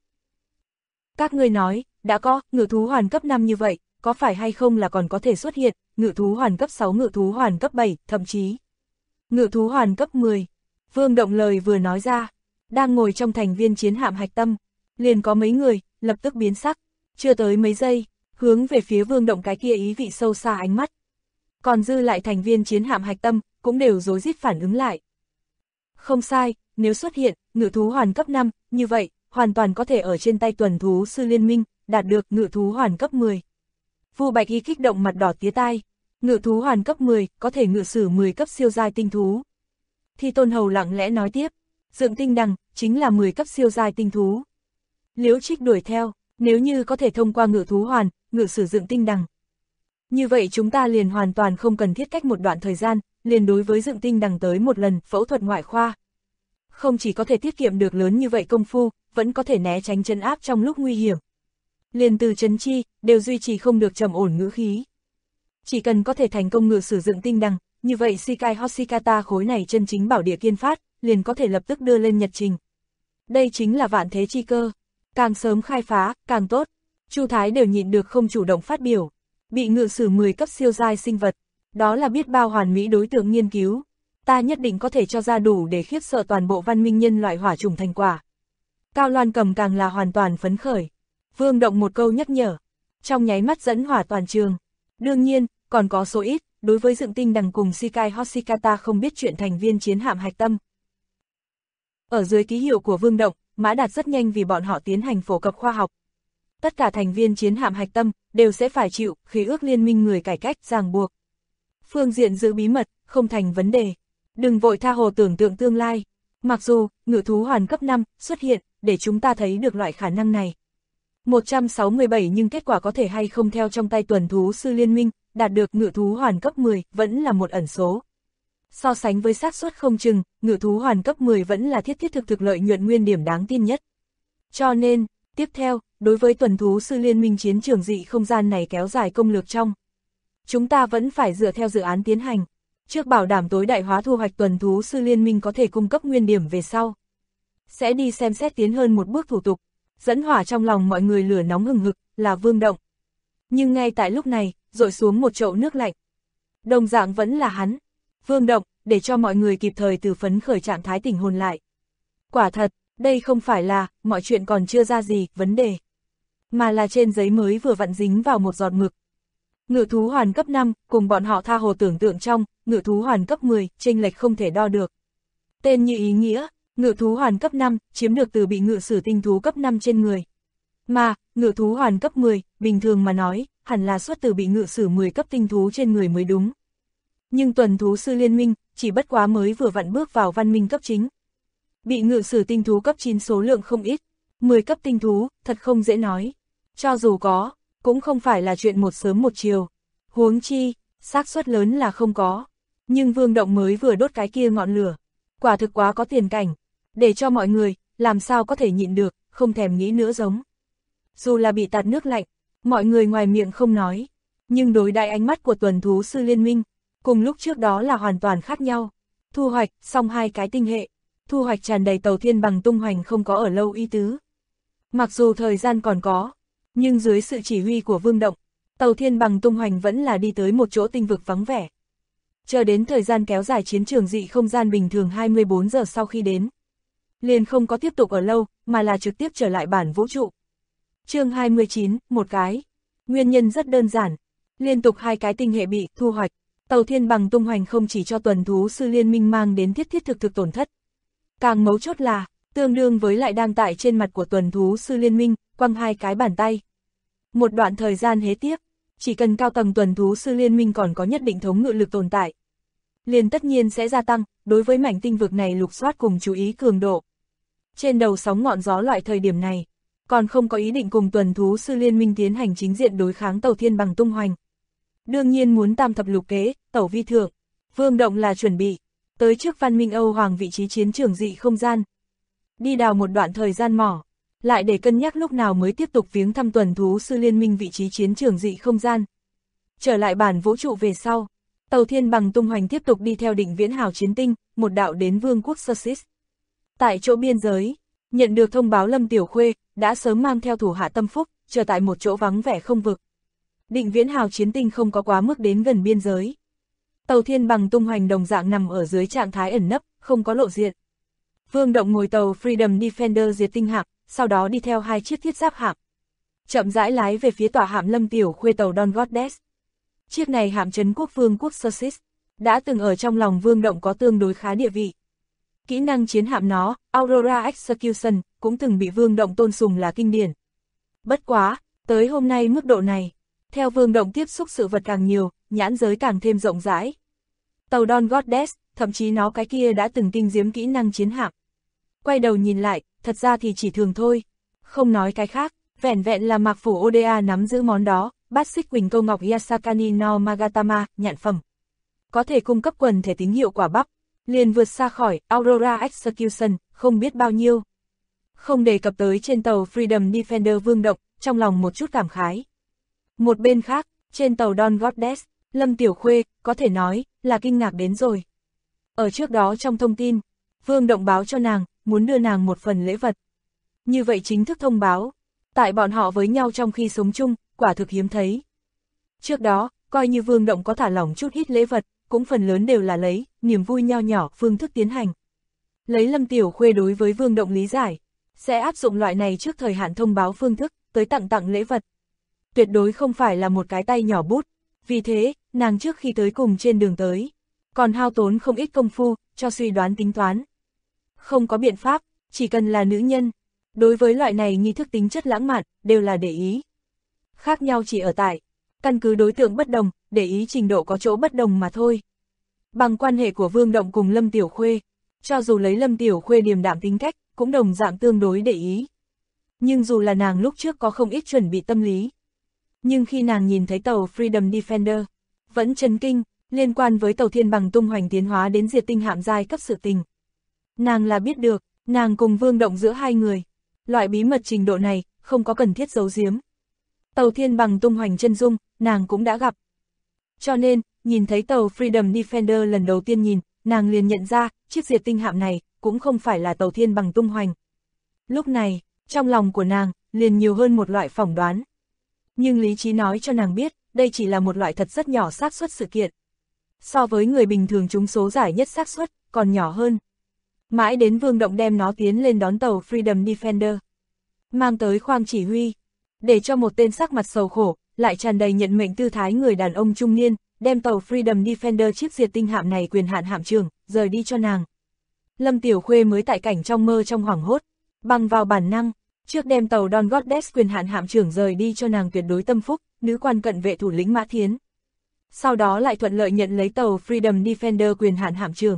[SPEAKER 2] Các ngươi nói, đã có, ngự thú hoàn cấp 5 như vậy, có phải hay không là còn có thể xuất hiện, ngự thú hoàn cấp 6, ngự thú hoàn cấp 7, thậm chí ngự thú hoàn cấp 10. Vương Động lời vừa nói ra, đang ngồi trong thành viên chiến hạm hạch tâm, liền có mấy người, lập tức biến sắc, chưa tới mấy giây, hướng về phía Vương Động cái kia ý vị sâu xa ánh mắt. Còn dư lại thành viên chiến hạm hạch tâm, cũng đều rối rít phản ứng lại. Không sai, nếu xuất hiện, ngự thú hoàn cấp 5, như vậy, hoàn toàn có thể ở trên tay tuần thú sư liên minh, đạt được ngự thú hoàn cấp 10. Vu Bạch Y kích động mặt đỏ tía tai, ngự thú hoàn cấp 10, có thể ngự sử 10 cấp siêu giai tinh thú. Thi Tôn Hầu lặng lẽ nói tiếp, dựng tinh đằng, chính là 10 cấp siêu giai tinh thú. Liễu Trích đuổi theo, nếu như có thể thông qua ngự thú hoàn, ngự sử dựng tinh đằng. Như vậy chúng ta liền hoàn toàn không cần thiết cách một đoạn thời gian, liền đối với dựng tinh đằng tới một lần phẫu thuật ngoại khoa. Không chỉ có thể tiết kiệm được lớn như vậy công phu, vẫn có thể né tránh chân áp trong lúc nguy hiểm. Liền Từ Chấn Chi, đều duy trì không được trầm ổn ngữ khí. Chỉ cần có thể thành công ngự sử dựng tinh đằng, như vậy Shikai Hoshikata khối này chân chính bảo địa kiên phát, liền có thể lập tức đưa lên nhật trình. Đây chính là vạn thế chi cơ, càng sớm khai phá, càng tốt. Chu Thái đều nhịn được không chủ động phát biểu, bị ngự sử 10 cấp siêu giai sinh vật, đó là biết bao hoàn mỹ đối tượng nghiên cứu. Ta nhất định có thể cho ra đủ để khiếp sợ toàn bộ văn minh nhân loại hỏa chủng thành quả. Cao Loan Cầm càng là hoàn toàn phấn khởi. Vương Động một câu nhắc nhở, trong nháy mắt dẫn hỏa toàn trường. Đương nhiên, còn có số ít, đối với dựng tinh đằng cùng Shikai Hoshikata không biết chuyện thành viên chiến hạm hạch tâm. Ở dưới ký hiệu của Vương Động, Mã Đạt rất nhanh vì bọn họ tiến hành phổ cập khoa học. Tất cả thành viên chiến hạm hạch tâm đều sẽ phải chịu khí ước liên minh người cải cách ràng buộc. Phương diện giữ bí mật, không thành vấn đề. Đừng vội tha hồ tưởng tượng tương lai. Mặc dù, ngự thú hoàn cấp 5 xuất hiện, để chúng ta thấy được loại khả năng này. 167 nhưng kết quả có thể hay không theo trong tay tuần thú sư liên minh, đạt được ngự thú hoàn cấp 10 vẫn là một ẩn số. So sánh với xác suất không chừng, ngự thú hoàn cấp 10 vẫn là thiết thực lợi nhuận nguyên điểm đáng tin nhất. Cho nên, tiếp theo, đối với tuần thú sư liên minh chiến trường dị không gian này kéo dài công lược trong, chúng ta vẫn phải dựa theo dự án tiến hành. Trước bảo đảm tối đại hóa thu hoạch tuần thú sư liên minh có thể cung cấp nguyên điểm về sau. Sẽ đi xem xét tiến hơn một bước thủ tục, dẫn hỏa trong lòng mọi người lửa nóng hừng hực, là Vương Động. Nhưng ngay tại lúc này, dội xuống một chậu nước lạnh. Đồng dạng vẫn là hắn, Vương Động, để cho mọi người kịp thời từ phấn khởi trạng thái tỉnh hồn lại. Quả thật, đây không phải là, mọi chuyện còn chưa ra gì, vấn đề. Mà là trên giấy mới vừa vặn dính vào một giọt mực. Ngự thú hoàn cấp 5, cùng bọn họ tha hồ tưởng tượng trong, ngự thú hoàn cấp 10, chênh lệch không thể đo được. Tên như ý nghĩa, ngự thú hoàn cấp 5, chiếm được từ bị ngự sử tinh thú cấp 5 trên người. Mà, ngự thú hoàn cấp 10, bình thường mà nói, hẳn là xuất từ bị ngự sử 10 cấp tinh thú trên người mới đúng. Nhưng tuần thú sư liên minh, chỉ bất quá mới vừa vặn bước vào văn minh cấp chính. Bị ngự sử tinh thú cấp 9 số lượng không ít, 10 cấp tinh thú, thật không dễ nói. Cho dù có, cũng không phải là chuyện một sớm một chiều. Huống chi, xác suất lớn là không có. Nhưng Vương Động mới vừa đốt cái kia ngọn lửa. Quả thực quá có tiền cảnh. Để cho mọi người, làm sao có thể nhịn được, không thèm nghĩ nữa giống. Dù là bị tạt nước lạnh, mọi người ngoài miệng không nói. Nhưng đối đại ánh mắt của tuần thú sư liên minh, cùng lúc trước đó là hoàn toàn khác nhau. Thu hoạch, xong 2 cái tinh hệ. Thu hoạch tràn đầy tàu thiên bằng tung hoành không có ở lâu ý tứ. Mặc dù thời gian còn có, nhưng dưới sự chỉ huy của Vương Động, tàu thiên bằng tung hoành vẫn là đi tới một chỗ tinh vực vắng vẻ. Chờ đến thời gian kéo dài chiến trường dị không gian bình thường 24 giờ sau khi đến. Liền không có tiếp tục ở lâu, mà là trực tiếp trở lại bản vũ trụ. Chương 29, một cái. Nguyên nhân rất đơn giản. Liên tục 2 cái tinh hệ bị thu hoạch. Tàu thiên bằng tung hoành không chỉ cho tuần thú sư liên minh mang đến thiết thực tổn thất. Càng mấu chốt là, tương đương với lại đang tại trên mặt của tuần thú sư liên minh, quăng 2 cái bàn tay. Một đoạn thời gian hế tiếp, chỉ cần cao tầng tuần thú sư liên minh còn có nhất định thống ngự lực tồn tại. Liền tất nhiên sẽ gia tăng, đối với mảnh tinh vực này lục soát cùng chú ý cường độ. Trên đầu sóng ngọn gió loại thời điểm này, còn không có ý định cùng tuần thú sư liên minh tiến hành chính diện đối kháng tàu thiên bằng tung hoành. Đương nhiên muốn tam thập lục kế, tẩu vi thượng, Vương Động là chuẩn bị, tới trước văn minh Âu Hoàng vị trí chiến trường dị không gian. Đi đào một đoạn thời gian mỏ, lại để cân nhắc lúc nào mới tiếp tục viếng thăm tuần thú sư liên minh vị trí chiến trường dị không gian. Trở lại bản vũ trụ về sau, tàu thiên bằng tung hoành tiếp tục đi theo định viễn hào chiến tinh, một đạo đến vương quốc Sussex. Tại chỗ biên giới, nhận được thông báo Lâm Tiểu Khuê, đã sớm mang theo thủ hạ tâm phúc, chờ tại một chỗ vắng vẻ không vực. Định viễn hào chiến tinh không có quá mức đến gần biên giới. Tàu thiên bằng tung hoành đồng dạng nằm ở dưới trạng thái ẩn nấp, không có lộ diện. Vương Động ngồi tàu Freedom Defender diệt tinh hạm, sau đó đi theo 2 chiếc thiết giáp hạm. Chậm rãi lái về phía tòa hạm Lâm Tiểu Khuê tàu Don Goddess. Chiếc này hạm trấn quốc vương quốc Sussex, đã từng ở trong lòng Vương Động có tương đối khá địa vị. Kỹ năng chiến hạm nó, Aurora Execution, cũng từng bị Vương Động tôn sùng là kinh điển. Bất quá, tới hôm nay mức độ này, theo Vương Động tiếp xúc sự vật càng nhiều, nhãn giới càng thêm rộng rãi. Tàu Don Goddess, thậm chí nó cái kia đã từng kinh diếm kỹ năng chiến hạm. Quay đầu nhìn lại, thật ra thì chỉ thường thôi. Không nói cái khác, vẻn vẹn là Mạc Phủ Oda nắm giữ món đó, bát xích Quỳnh Câu Ngọc Yasakani no Magatama, nhạn phẩm. Có thể cung cấp quần thể tính hiệu quả bắp, liền vượt xa khỏi Aurora Execution, không biết bao nhiêu. Không đề cập tới trên tàu Freedom Defender Vương Động, trong lòng một chút cảm khái. Một bên khác, trên tàu Don Goddess, Lâm Tiểu Khuê, có thể nói, là kinh ngạc đến rồi. Ở trước đó trong thông tin, Vương Động báo cho nàng, muốn đưa nàng một phần lễ vật. Như vậy chính thức thông báo, tại bọn họ với nhau trong khi sống chung, quả thực hiếm thấy. Trước đó, coi như Vương Động có thả lỏng chút ít lễ vật, cũng phần lớn đều là lấy niềm vui nho nhỏ phương thức tiến hành. Lấy Lâm Tiểu Khuê đối với Vương Động lý giải, sẽ áp dụng loại này trước thời hạn thông báo phương thức, tới tặng lễ vật. Tuyệt đối không phải là một cái tay nhỏ bút, vì thế, nàng trước khi tới cùng trên đường tới, còn hao tốn không ít công phu, cho suy đoán tính toán. Không có biện pháp, chỉ cần là nữ nhân, đối với loại này nghi thức tính chất lãng mạn, đều là để ý. Khác nhau chỉ ở tại, căn cứ đối tượng bất đồng, để ý trình độ có chỗ bất đồng mà thôi. Bằng quan hệ của Vương Động cùng Lâm Tiểu Khuê, cho dù lấy Lâm Tiểu Khuê điềm đạm tính cách, cũng đồng dạng tương đối để ý. Nhưng dù là nàng lúc trước có không ít chuẩn bị tâm lý, nhưng khi nàng nhìn thấy tàu Freedom Defender, vẫn chấn kinh, liên quan với tàu Thiên Bằng tung hoành tiến hóa đến diệt tinh hạm giai cấp sự tình. Nàng là biết được, nàng cùng Vương Động giữa hai người. Loại bí mật trình độ này, không có cần thiết giấu giếm. Tàu Thiên Bằng tung hoành chân dung, nàng cũng đã gặp. Cho nên, nhìn thấy tàu Freedom Defender lần đầu tiên nhìn, nàng liền nhận ra, chiếc diệt tinh hạm này, cũng không phải là tàu Thiên Bằng tung hoành. Lúc này, trong lòng của nàng, liền nhiều hơn một loại phỏng đoán. Nhưng lý trí nói cho nàng biết, đây chỉ là một loại thật rất nhỏ xác suất sự kiện. So với người bình thường trúng số giải nhất xác suất, còn nhỏ hơn. Mãi đến Vương Động đem nó tiến lên đón tàu Freedom Defender. Mang tới khoang chỉ huy, để cho một tên sắc mặt sầu khổ, lại tràn đầy nhận mệnh tư thái người đàn ông trung niên, đem tàu Freedom Defender chiếc diệt tinh hạm này quyền hạn hạm trưởng, rời đi cho nàng. Lâm Tiểu Khuê mới tại cảnh trong mơ trong hoảng hốt, bằng vào bản năng, trước đem tàu Dawn Goddess quyền hạn hạm trưởng rời đi cho nàng tuyệt đối tâm phúc, nữ quan cận vệ thủ lĩnh Mã Thiến. Sau đó lại thuận lợi nhận lấy tàu Freedom Defender quyền hạn hạm trưởng.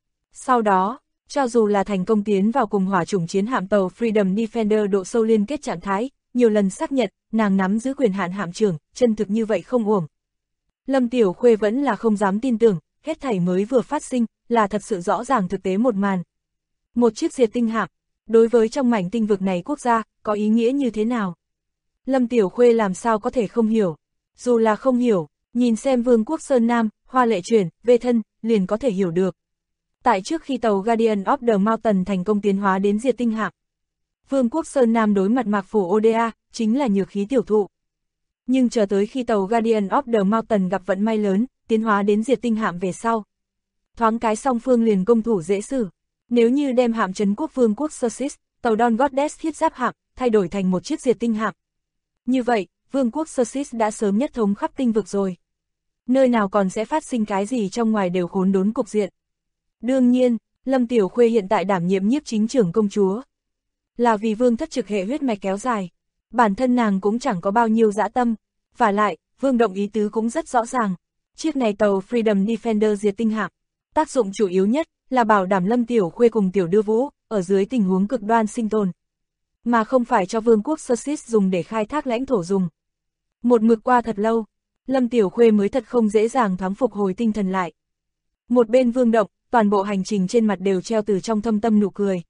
[SPEAKER 2] Sau đó, cho dù là thành công tiến vào cùng hỏa chủng chiến hạm tàu Freedom Defender độ sâu liên kết trạng thái, nhiều lần xác nhận, nàng nắm giữ quyền hạn hạm trưởng, chân thực như vậy không uổng. Lâm Tiểu Khuê vẫn là không dám tin tưởng, hết thảy mới vừa phát sinh, là thật sự rõ ràng thực tế một màn. Một chiếc diệt tinh hạm, đối với trong mảnh tinh vực này quốc gia, có ý nghĩa như thế nào? Lâm Tiểu Khuê làm sao có thể không hiểu? Dù là không hiểu, nhìn xem Vương quốc Sơn Nam, Hoa Lệ Chuyển, Vê Thân, liền có thể hiểu được. Tại trước khi tàu Guardian of the Mountain thành công tiến hóa đến diệt tinh hạm, Vương quốc Sơn Nam đối mặt Mạc Phủ Oda, chính là nhược khí tiểu thụ. Nhưng chờ tới khi tàu Guardian of the Mountain gặp vận may lớn, tiến hóa đến diệt tinh hạm về sau. Thoáng cái song phương liền công thủ dễ xử. Nếu như đem hạm trấn quốc Vương quốc Sussex, tàu Dawn Goddess thiết giáp hạm, thay đổi thành một chiếc diệt tinh hạm. Như vậy, Vương quốc Sussex đã sớm nhất thống khắp tinh vực rồi. Nơi nào còn sẽ phát sinh cái gì trong ngoài đều khốn đốn cục diện. Đương nhiên, Lâm Tiểu Khuê hiện tại đảm nhiệm nhiếp chính trưởng công chúa. Là vì vương thất trực hệ huyết mạch kéo dài. Bản thân nàng cũng chẳng có bao nhiêu dã tâm. Và lại, Vương Động ý tứ cũng rất rõ ràng. Chiếc này tàu Freedom Defender diệt tinh hạm, tác dụng chủ yếu nhất là bảo đảm Lâm Tiểu Khuê cùng Tiểu Đưa Vũ, ở dưới tình huống cực đoan sinh tồn. Mà không phải cho Vương quốc Sussex dùng để khai thác lãnh thổ dùng. Một mực qua thật lâu, Lâm Tiểu Khuê mới thật không dễ dàng thoáng phục hồi tinh thần lại. Một bên Vương Động, toàn bộ hành trình trên mặt đều treo từ trong thâm tâm nụ cười.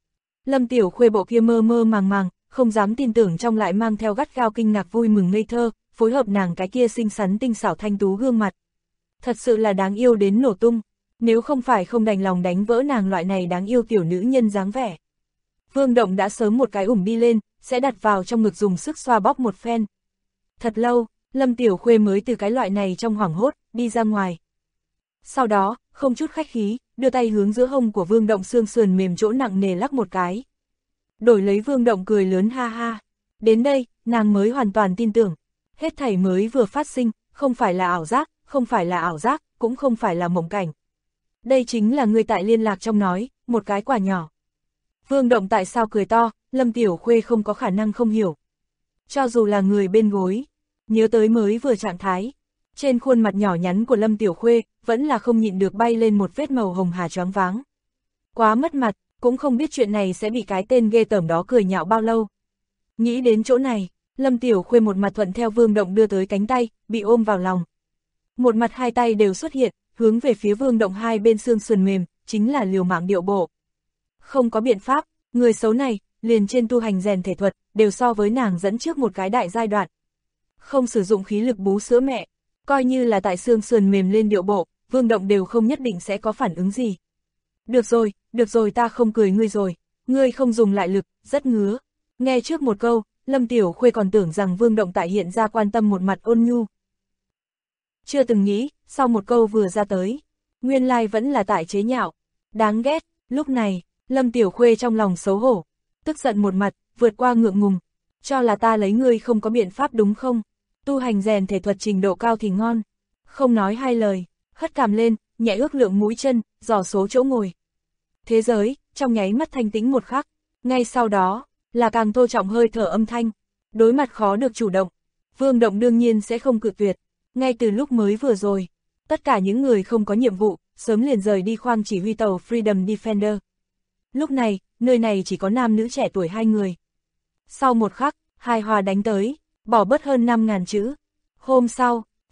[SPEAKER 2] Lâm Tiểu Khuê bộ kia mơ mơ màng màng, không dám tin tưởng trong lại mang theo gắt gao kinh ngạc vui mừng ngây thơ, phối hợp nàng cái kia xinh xắn tinh xảo thanh tú gương mặt. Thật sự là đáng yêu đến nổ tung, nếu không phải không đành lòng đánh vỡ nàng loại này đáng yêu tiểu nữ nhân dáng vẻ. Vương Động đã sớm một cái ủng đi lên, sẽ đặt vào trong ngực dùng sức xoa bóp một phen. Thật lâu, Lâm Tiểu Khuê mới từ cái loại này trong hoảng hốt, đi ra ngoài. Sau đó, không chút khách khí, đưa tay hướng giữa hông của Vương Động xương sườn mềm chỗ nặng nề lắc một cái. Đổi lấy Vương Động cười lớn ha ha. Đến đây, nàng mới hoàn toàn tin tưởng. Hết thảy mới vừa phát sinh, không phải là ảo giác, không phải là ảo giác, cũng không phải là mộng cảnh. Đây chính là người tại liên lạc trong nói, một cái quả nhỏ. Vương Động tại sao cười to, Lâm Tiểu Khuê không có khả năng không hiểu. Cho dù là người bên gối, nhớ tới mới vừa trạng thái, trên khuôn mặt nhỏ nhắn của Lâm Tiểu Khuê, vẫn là không nhịn được bay lên một vết màu hồng hà choáng váng. Quá mất mặt, cũng không biết chuyện này sẽ bị cái tên ghê tởm đó cười nhạo bao lâu. Nghĩ đến chỗ này, Lâm Tiểu Khuê một mặt thuận theo Vương Động đưa tới cánh tay, bị ôm vào lòng. Một mặt hai tay đều xuất hiện, hướng về phía Vương Động hai bên xương sườn mềm, chính là liều mạng điệu bộ. Không có biện pháp, người xấu này, liền trên tu hành rèn thể thuật, đều so với nàng dẫn trước một cái đại giai đoạn. Không sử dụng khí lực bú sữa mẹ, coi như là tại xương sườn mềm lên điệu bộ, Vương Động đều không nhất định sẽ có phản ứng gì. Được rồi ta không cười ngươi rồi, ngươi không dùng lại lực, rất ngứa. Nghe trước một câu, Lâm Tiểu Khuê còn tưởng rằng Vương Động tại hiện ra quan tâm một mặt ôn nhu. Chưa từng nghĩ, sau một câu vừa ra tới, nguyên lai vẫn là tại chế nhạo. Đáng ghét, lúc này, Lâm Tiểu Khuê trong lòng xấu hổ, tức giận một mặt, vượt qua ngượng ngùng. Cho là ta lấy ngươi không có biện pháp đúng không? Tu hành rèn thể thuật trình độ cao thì ngon. Không nói hai lời, hất cằm lên, nhẹ ước lượng mũi chân, dò số chỗ ngồi. Thế giới, trong nháy mắt thanh tĩnh một khắc, ngay sau đó, là càng thô trọng hơi thở âm thanh. Đối mặt khó được chủ động, Vương Động đương nhiên sẽ không cự tuyệt. Ngay từ lúc mới vừa rồi, tất cả những người không có nhiệm vụ, sớm liền rời đi khoang chỉ huy tàu Freedom Defender. Lúc này, nơi này chỉ có nam nữ trẻ tuổi hai người. Sau một khắc, hài hòa đánh tới, bỏ bớt hơn 5.000 chữ. Hôm sau,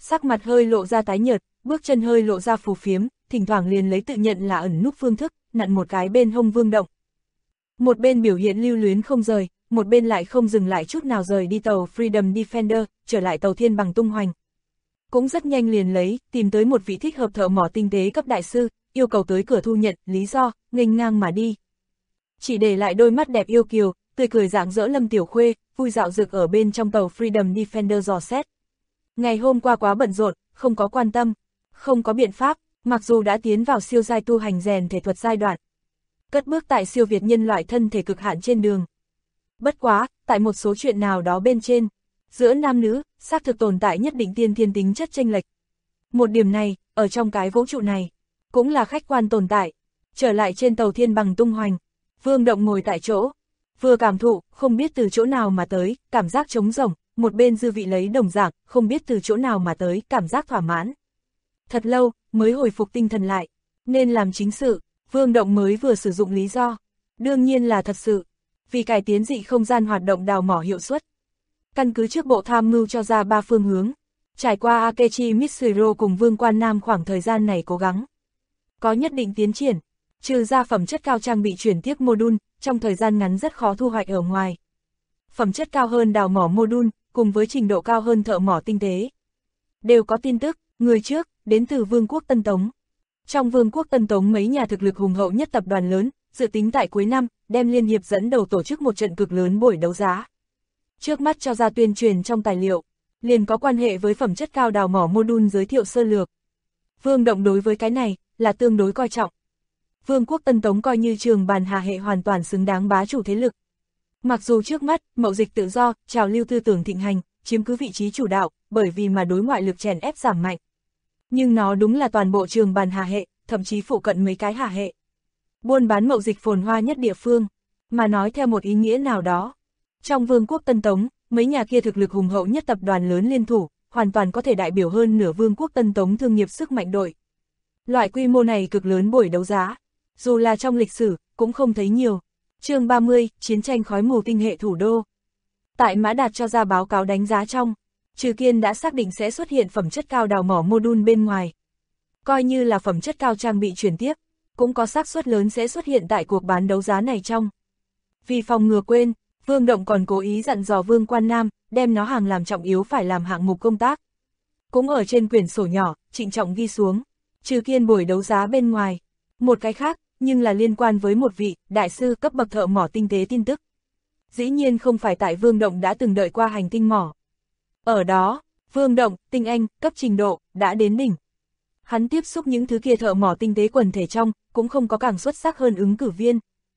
[SPEAKER 2] sắc mặt hơi lộ ra tái nhợt, bước chân hơi lộ ra phù phiếm, thỉnh thoảng liền lấy tự nhận là ẩn núp phương thức, nặn một cái bên hông Vương Động. Một bên biểu hiện lưu luyến không rời, một bên lại không dừng lại chút nào rời đi tàu Freedom Defender, trở lại tàu Thiên Bằng tung hoành. Cũng rất nhanh liền tìm tới một vị thích hợp thợ mỏ tinh tế cấp đại sư, yêu cầu tới cửa thu nhận, lý do, nghênh ngang mà đi. Chỉ để lại đôi mắt đẹp yêu kiều, tươi cười rạng rỡ Lâm Tiểu Khuê, vui dạo dực ở bên trong tàu Freedom Defender dò xét. Ngày hôm qua quá bận rộn, không có quan tâm, không có biện pháp, mặc dù đã tiến vào siêu giai tu hành rèn thể thuật giai đoạn. Cất bước tại siêu việt nhân loại thân thể cực hạn trên đường. Bất quá, tại một số chuyện nào đó bên trên, giữa nam nữ, xác thực tồn tại nhất định tiên thiên tính chất chênh lệch. Một điểm này, ở trong cái vũ trụ này, cũng là khách quan tồn tại. Trở lại trên tàu Thiên Bằng tung hoành, Vương Động ngồi tại chỗ, vừa cảm thụ, không biết từ chỗ nào mà tới, cảm giác trống rỗng, một bên dư vị lấy đồng dạng, không biết từ chỗ nào mà tới, cảm giác thỏa mãn. Thật lâu, mới hồi phục tinh thần lại, nên làm chính sự, Vương Động mới vừa sử dụng lý do, đương nhiên là thật sự, vì cải tiến dị không gian hoạt động đào mỏ hiệu suất. Căn cứ trước bộ tham mưu cho ra 3 phương hướng, trải qua Akechi Mitsuhiro cùng Vương Quan Nam khoảng thời gian này cố gắng, có nhất định tiến triển, trừ ra phẩm chất cao trang bị chuyển tiếp module, trong thời gian ngắn rất khó thu hoạch ở ngoài. Phẩm chất cao hơn đào mỏ module, cùng với trình độ cao hơn thợ mỏ tinh tế. Đều có tin tức, người trước, đến từ Vương quốc Tân Tống. Trong Vương quốc Tân Tống mấy nhà thực lực hùng hậu nhất tập đoàn lớn, dự tính tại cuối năm, đem liên hiệp dẫn đầu tổ chức một trận cực lớn buổi đấu giá. Trước mắt cho ra tuyên truyền trong tài liệu, liền có quan hệ với phẩm chất cao đào mỏ module giới thiệu sơ lược. Vương Động đối với cái này, là tương đối coi trọng. Vương quốc Tân Tống coi như trường bàn hà hệ hoàn toàn xứng đáng bá chủ thế lực. Mặc dù trước mắt, mậu dịch tự do, trào lưu tư tưởng thịnh hành, chiếm cứ vị trí chủ đạo, bởi vì mà đối ngoại lực chèn ép giảm mạnh. Nhưng nó đúng là toàn bộ trường bàn hà hệ, thậm chí phụ cận mấy cái hà hệ. Buôn bán mậu dịch phồn hoa nhất địa phương, mà nói theo một ý nghĩa nào đó. Trong Vương quốc Tân Tống, mấy nhà kia thực lực hùng hậu nhất tập đoàn lớn liên thủ, hoàn toàn có thể đại biểu hơn nửa Vương quốc Tân Tống thương nghiệp sức mạnh đội. Loại quy mô này cực lớn buổi đấu giá, dù là trong lịch sử, cũng không thấy nhiều. Chương 30, chiến tranh khói mù tinh hệ thủ đô. Tại Mã Đạt cho ra báo cáo đánh giá trong, Trừ Kiên đã xác định sẽ xuất hiện phẩm chất cao đào mỏ module bên ngoài. Coi như là phẩm chất cao trang bị chuyển tiếp, cũng có xác suất lớn sẽ xuất hiện tại cuộc bán đấu giá này trong. Vì phòng ngừa quên, Vương Động còn cố ý dặn dò Vương Quan Nam, đem nó hàng làm trọng yếu phải làm hạng mục công tác. Cũng ở trên quyển sổ nhỏ, trịnh trọng ghi xuống, Trừ Kiên buổi đấu giá bên ngoài. Một cái khác, nhưng là liên quan với một vị đại sư cấp bậc thợ mỏ tinh tế tin tức. Dĩ nhiên không phải tại Vương Động đã từng đợi qua hành tinh mỏ. Ở đó, Vương Động, tinh anh, cấp trình độ, đã đến đỉnh. Hắn tiếp xúc những thứ kia thợ mỏ tinh tế quần thể trong, cũng không có càng xuất sắc hơn ứng cử viên.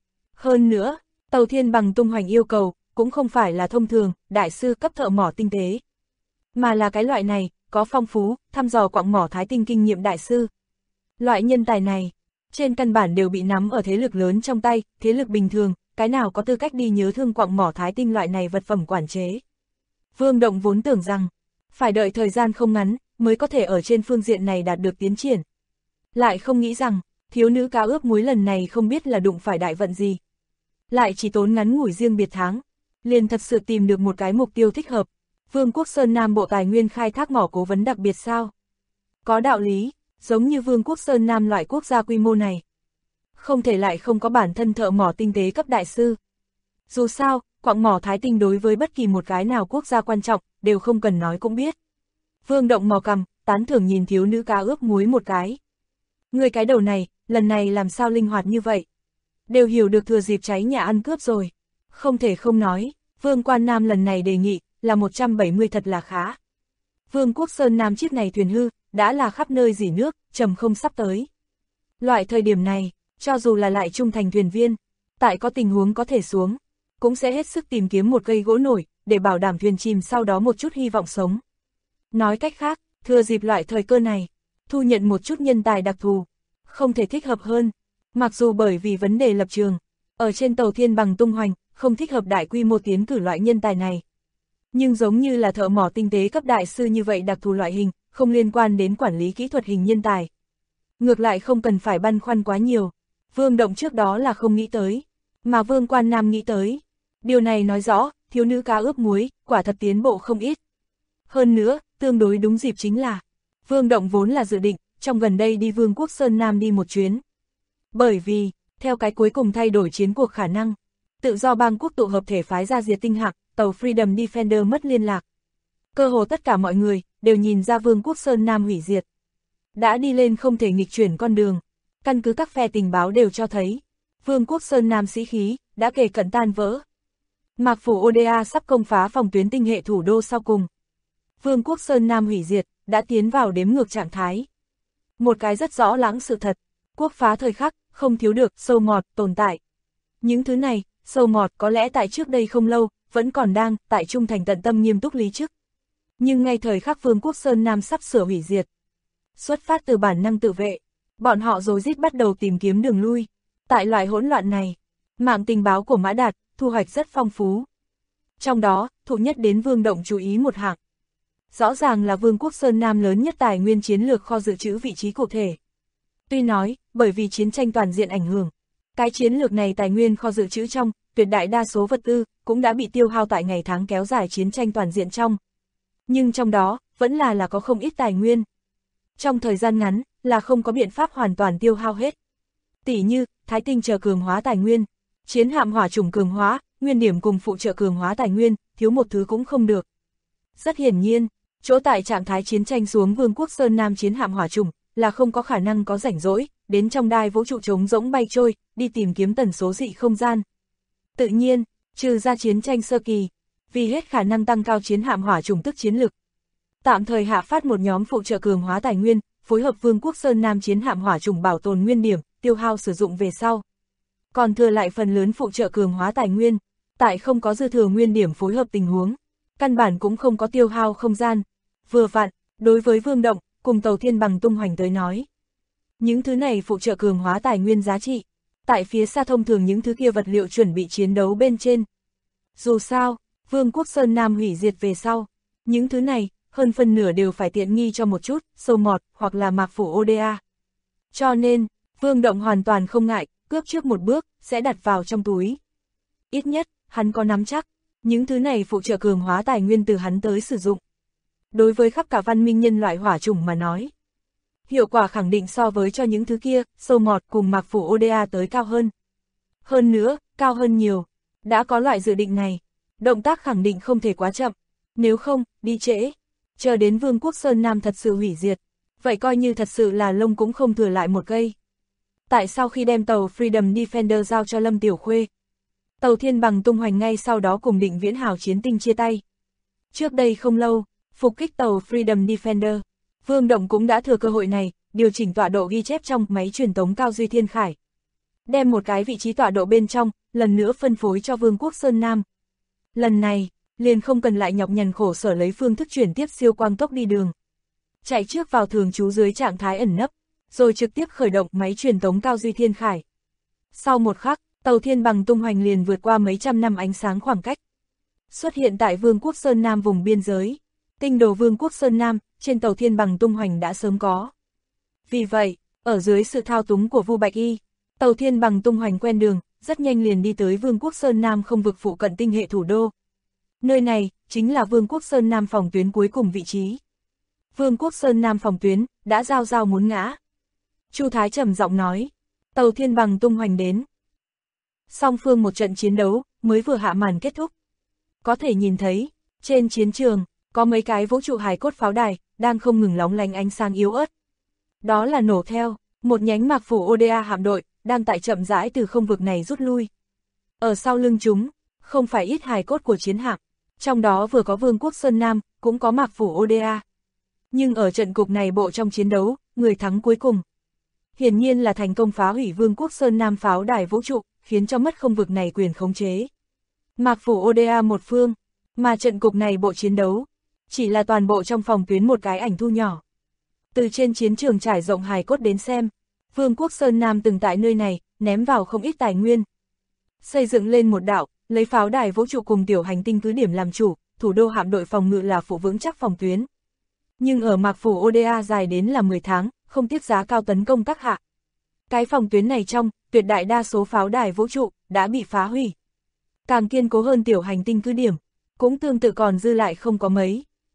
[SPEAKER 2] Hơn nữa, tàu Thiên Bằng tung hoành yêu cầu, cũng không phải là thông thường, đại sư cấp thợ mỏ tinh tế. Mà là cái loại này, có phong phú, thăm dò quặng mỏ thái tinh kinh nghiệm đại sư. Loại nhân tài này, trên căn bản đều bị nắm ở thế lực lớn trong tay, thế lực bình thường, cái nào có tư cách đi nhớ thương quặng mỏ thái tinh loại này vật phẩm quản chế. Vương Động vốn tưởng rằng, phải đợi thời gian không ngắn, mới có thể ở trên phương diện này đạt được tiến triển. Lại không nghĩ rằng, thiếu nữ cá ướp muối lần này không biết là đụng phải đại vận gì. Lại chỉ tốn ngắn ngủi riêng biệt tháng, liền thật sự tìm được một cái mục tiêu thích hợp. Vương quốc Sơn Nam Bộ Tài nguyên khai thác mỏ cố vấn đặc biệt sao? Có đạo lý, giống như Vương quốc Sơn Nam loại quốc gia quy mô này. Không thể lại không có bản thân thợ mỏ tinh tế cấp đại sư. Dù sao, quặng mỏ thái tinh đối với bất kỳ một cái nào quốc gia quan trọng, đều không cần nói cũng biết. Vương Động mò cằm, tán thưởng nhìn thiếu nữ cá ướp muối một cái. Người cái đầu này, lần này làm sao linh hoạt như vậy? Đều hiểu được thừa dịp cháy nhà ăn cướp rồi. Không thể không nói, Vương Quan Nam lần này đề nghị, là 170 thật là khá. Vương quốc Sơn Nam chiếc này thuyền hư, đã là khắp nơi dỉ nước, trầm không sắp tới. Loại thời điểm này, cho dù là lại trung thành thuyền viên, tại có tình huống có thể xuống, cũng sẽ hết sức tìm kiếm một cây gỗ nổi, để bảo đảm thuyền chìm sau đó một chút hy vọng sống. Nói cách khác, thừa dịp loại thời cơ này, thu nhận một chút nhân tài đặc thù, không thể thích hợp hơn. Mặc dù bởi vì vấn đề lập trường, ở trên tàu Thiên Bằng tung hoành, không thích hợp đại quy mô tiến cử loại nhân tài này. Nhưng giống như là thợ mỏ tinh tế cấp đại sư như vậy đặc thù loại hình, không liên quan đến quản lý kỹ thuật hình nhân tài. Ngược lại không cần phải băn khoăn quá nhiều. Vương Động trước đó là không nghĩ tới, mà Vương Quan Nam nghĩ tới. Điều này nói rõ, thiếu nữ cá ướp muối, quả thật tiến bộ không ít. Hơn nữa, tương đối đúng dịp chính là, Vương Động vốn là dự định, trong gần đây đi Vương quốc Sơn Nam đi một chuyến. Bởi vì, theo cái cuối cùng thay đổi chiến cuộc khả năng, tự do bang quốc tụ hợp thể phái ra diệt tinh hạm, tàu Freedom Defender mất liên lạc. Cơ hồ tất cả mọi người, đều nhìn ra Vương quốc Sơn Nam hủy diệt. Đã đi lên không thể nghịch chuyển con đường, căn cứ các phe tình báo đều cho thấy, Vương quốc Sơn Nam sĩ khí, đã kề cận tan vỡ. Mạc phủ Oda sắp công phá phòng tuyến tinh hệ thủ đô sau cùng. Vương quốc Sơn Nam hủy diệt, đã tiến vào đếm ngược trạng thái. Một cái rất rõ lãng sự thật, quốc phá thời khắc, không thiếu được sâu mọt tồn tại. Những thứ này, sâu mọt có lẽ tại trước đây không lâu, vẫn còn đang tại trung thành tận tâm nghiêm túc lý chức. Nhưng ngay thời khắc Vương quốc Sơn Nam sắp sửa hủy diệt, xuất phát từ bản năng tự vệ, bọn họ rối rít bắt đầu tìm kiếm đường lui. Tại loại hỗn loạn này, mạng tình báo của Mã Đạt thu hoạch rất phong phú. Trong đó, thụ nhất đến Vương Động chú ý một hạng. Rõ ràng là Vương quốc Sơn Nam lớn nhất tài nguyên chiến lược kho dự trữ vị trí cụ thể. Tuy nói, bởi vì chiến tranh toàn diện ảnh hưởng, cái chiến lược này tài nguyên kho dự trữ trong, tuyệt đại đa số vật tư, cũng đã bị tiêu hao tại ngày tháng kéo dài chiến tranh toàn diện trong. Nhưng trong đó, vẫn là có không ít tài nguyên. Trong thời gian ngắn, là không có biện pháp hoàn toàn tiêu hao hết. Tỷ như, Thái Tinh chờ cường hóa tài nguyên, chiến hạm hỏa chủng cường hóa, nguyên điểm cùng phụ trợ cường hóa tài nguyên, thiếu một thứ cũng không được. Rất hiển nhiên, chỗ tại trạng thái chiến tranh xuống Vương quốc Sơn Nam chiến hạm hỏa chủng, là không có khả năng có rảnh rỗi, đến trong đai vũ trụ trống rỗng bay trôi, đi tìm kiếm tần số dị không gian. Tự nhiên, trừ ra chiến tranh sơ kỳ, vì hết khả năng tăng cao chiến hạm hỏa chủng tức chiến lực. Tạm thời hạ phát một nhóm phụ trợ cường hóa tài nguyên, phối hợp Vương quốc Sơn Nam chiến hạm hỏa chủng bảo tồn nguyên điểm, tiêu hao sử dụng về sau. Còn thừa lại phần lớn phụ trợ cường hóa tài nguyên, tại không có dư thừa nguyên điểm phối hợp tình huống, căn bản cũng không có tiêu hao không gian. Vừa vặn, đối với Vương Động, cùng tàu Thiên Bằng tung hoành tới nói. Những thứ này phụ trợ cường hóa tài nguyên giá trị, tại phía xa thông thường những thứ kia vật liệu chuẩn bị chiến đấu bên trên. Dù sao, Vương quốc Sơn Nam hủy diệt về sau, những thứ này, hơn phân nửa đều phải tiện nghi cho một chút, sâu mọt, hoặc là mạc phủ Oda. Cho nên, Vương Động hoàn toàn không ngại, cướp trước một bước, sẽ đặt vào trong túi. Ít nhất, hắn có nắm chắc, những thứ này phụ trợ cường hóa tài nguyên từ hắn tới sử dụng. Đối với khắp cả văn minh nhân loại hỏa chủng mà nói, hiệu quả khẳng định so với cho những thứ kia, sâu mọt cùng mạc phủ Oda tới cao hơn. Hơn nữa, cao hơn nhiều. Đã có loại dự định này, động tác khẳng định không thể quá chậm. Nếu không, đi trễ, chờ đến Vương quốc Sơn Nam thật sự hủy diệt, vậy coi như thật sự là lông cũng không thừa lại một cây. Tại sau khi đem tàu Freedom Defender giao cho Lâm Tiểu Khuê, tàu Thiên Bằng tung hoành ngay sau đó cùng Định Viễn Hào chiến tinh chia tay. Trước đây không lâu, phục kích tàu Freedom Defender, Vương Động cũng đã thừa cơ hội này, điều chỉnh tọa độ ghi chép trong máy truyền tống Cao Duy Thiên Khải. Đem một cái vị trí tọa độ bên trong, lần nữa phân phối cho Vương quốc Sơn Nam. Lần này, liền không cần lại nhọc nhằn khổ sở lấy phương thức chuyển tiếp siêu quang tốc đi đường. Chạy trước vào thường trú dưới trạng thái ẩn nấp, rồi trực tiếp khởi động máy truyền tống Cao Duy Thiên Khải. Sau một khắc, tàu Thiên Bằng tung hoành liền vượt qua mấy trăm năm ánh sáng khoảng cách. Xuất hiện tại Vương quốc Sơn Nam vùng biên giới. Tinh đồ Vương quốc Sơn Nam, trên tàu Thiên Bằng tung hoành đã sớm có. Vì vậy, ở dưới sự thao túng của Vu Bạch Y, tàu Thiên Bằng tung hoành quen đường, rất nhanh liền đi tới Vương quốc Sơn Nam không vực phụ cận tinh hệ thủ đô. Nơi này, chính là Vương quốc Sơn Nam phòng tuyến cuối cùng vị trí. Vương quốc Sơn Nam phòng tuyến, đã giao muốn ngã. Chu Thái trầm giọng nói, tàu Thiên Bằng tung hoành đến. Song phương một trận chiến đấu, mới vừa hạ màn kết thúc. Có thể nhìn thấy, trên chiến trường, có mấy cái vũ trụ hài cốt pháo đài, đang không ngừng lóng lánh ánh sáng yếu ớt. Đó là nổ theo, một nhánh mạc phủ Oda hạm đội, đang tại chậm rãi từ không vực này rút lui. Ở sau lưng chúng, không phải ít hài cốt của chiến hạm, trong đó vừa có Vương quốc Sơn Nam, cũng có mạc phủ Oda. Nhưng ở trận cục này bộ trong chiến đấu, người thắng cuối cùng hiển nhiên là thành công phá hủy Vương quốc Sơn Nam pháo đài vũ trụ, khiến cho mất không vực này quyền khống chế. Mạc phủ Oda một phương, mà trận cục này bộ chiến đấu, chỉ là toàn bộ trong phòng tuyến một cái ảnh thu nhỏ. Từ trên chiến trường trải rộng hài cốt đến xem, Vương quốc Sơn Nam từng tại nơi này, ném vào không ít tài nguyên. Xây dựng lên một đạo, lấy pháo đài vũ trụ cùng tiểu hành tinh cứ điểm làm chủ, thủ đô hạm đội phòng ngự là phụ vững chắc phòng tuyến. Nhưng ở mạc phủ Oda dài đến là 10 tháng, không tiếc giá cao tấn công các hạ. Cái phòng tuyến này trong, tuyệt đại đa số pháo đài vũ trụ, đã bị phá hủy. Càng kiên cố hơn tiểu hành tinh cứ điểm, cũng tương tự còn dư lại không có mấy.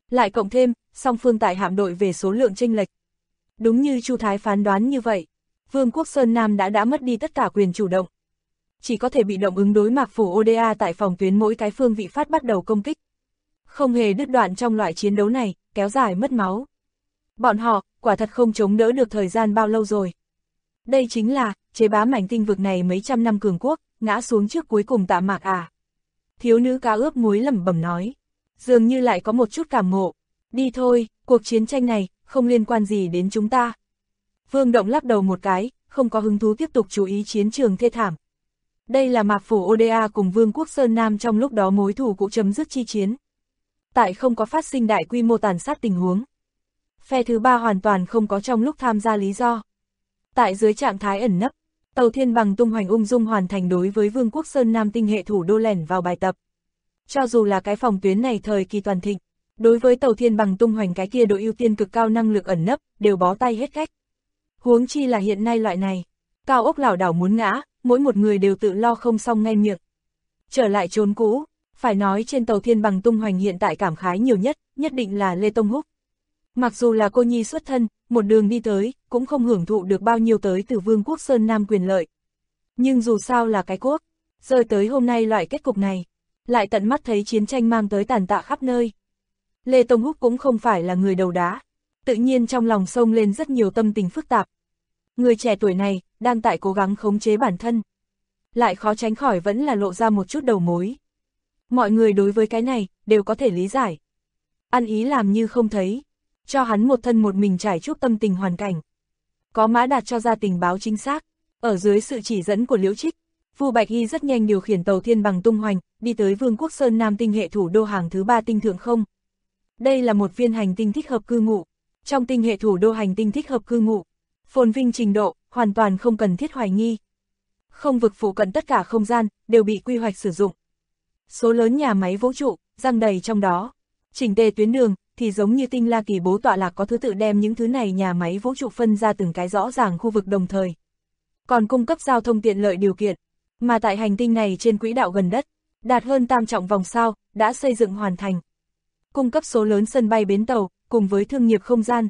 [SPEAKER 2] Lại cộng thêm, song phương tại hạm đội về số lượng chênh lệch. Đúng như Chu Thái phán đoán như vậy, Vương quốc Sơn Nam đã mất đi tất cả quyền chủ động. Chỉ có thể bị động ứng đối Mạc Phủ Oda tại phòng tuyến mỗi cái phương vị phát bắt đầu công kích. Không hề đứt đoạn trong loại chiến đấu này, kéo dài mất máu. Bọn họ, quả thật không chống đỡ được thời gian bao lâu rồi. Đây chính là, chế bá mảnh tinh vực này mấy trăm năm cường quốc, ngã xuống trước cuối cùng tạ mạc à. Thiếu nữ cá ướp muối lẩm bẩm nói. Dường như lại có một chút cảm ngộ. Đi thôi, cuộc chiến tranh này, không liên quan gì đến chúng ta. Vương Động lắc đầu một cái, không có hứng thú tiếp tục chú ý chiến trường thê thảm. Đây là Mạc Phủ Oda cùng Vương quốc Sơn Nam trong lúc đó mối thù cũ chấm dứt chi chiến. Tại không có phát sinh đại quy mô tàn sát tình huống. Phe thứ ba hoàn toàn không có trong lúc tham gia lý do. Tại dưới trạng thái ẩn nấp, tàu Thiên Bằng tung hoành ung dung hoàn thành đối với Vương quốc Sơn Nam tinh hệ thủ đô lẻn vào bài tập. Cho dù là cái phòng tuyến này thời kỳ toàn thịnh, đối với tàu Thiên Bằng tung hoành cái kia độ ưu tiên cực cao năng lực ẩn nấp, đều bó tay hết cách. Huống chi là hiện nay loại này, cao ốc lảo đảo muốn ngã, mỗi một người đều tự lo không xong ngay miệng. Trở lại chốn cũ, phải nói trên tàu Thiên Bằng tung hoành hiện tại cảm khái nhiều nhất, nhất định là Lê Tông Húc. Mặc dù là cô nhi xuất thân, một đường đi tới, cũng không hưởng thụ được bao nhiêu tới từ Vương quốc Sơn Nam quyền lợi. Nhưng dù sao là cái quốc, rơi tới hôm nay loại kết cục này, lại tận mắt thấy chiến tranh mang tới tàn tạ khắp nơi. Lê Tông Húc cũng không phải là người đầu đá, tự nhiên trong lòng xông lên rất nhiều tâm tình phức tạp. Người trẻ tuổi này, đang tại cố gắng khống chế bản thân. Lại khó tránh khỏi vẫn là lộ ra một chút đầu mối. Mọi người đối với cái này, đều có thể lý giải. Ăn ý làm như không thấy, cho hắn một thân một mình trải chuốc tâm tình hoàn cảnh. Có Mã Đạt cho ra tình báo chính xác, ở dưới sự chỉ dẫn của Liễu Trích, Vu Bạch Hy rất nhanh điều khiển tàu Thiên Bằng tung hoành, đi tới Vương quốc Sơn Nam tinh hệ thủ đô hàng thứ 3 tinh thượng không. Đây là một viên hành tinh thích hợp cư ngụ. Trong tinh hệ thủ đô hành tinh thích hợp cư ngụ, phồn vinh trình độ, hoàn toàn không cần thiết hoài nghi. Không vực phụ cận tất cả không gian, đều bị quy hoạch sử dụng. Số lớn nhà máy vũ trụ, răng đầy trong đó. Chỉnh tề tuyến đường, thì giống như tinh la kỳ bố tọa lạc có thứ tự đem những thứ này nhà máy vũ trụ phân ra từng cái rõ ràng khu vực đồng thời. Còn cung cấp giao thông tiện lợi điều kiện, mà tại hành tinh này trên quỹ đạo gần đất, đạt hơn tam trọng vòng sao, đã xây dựng hoàn thành. Cung cấp số lớn sân bay bến tàu, cùng với thương nghiệp không gian.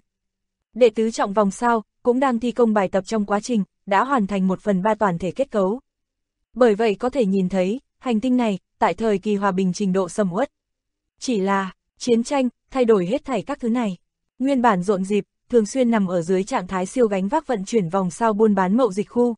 [SPEAKER 2] Đệ tứ trọng vòng sao, cũng đang thi công bài tập trong quá trình, đã hoàn thành 1/3 toàn thể kết cấu. Bởi vậy có thể nhìn thấy, hành tinh này, tại thời kỳ hòa bình trình độ sầm uất. Chỉ là, chiến tranh, thay đổi hết thảy các thứ này. Nguyên bản rộn rịp, thường xuyên nằm ở dưới trạng thái siêu gánh vác vận chuyển vòng sao buôn bán mậu dịch khu.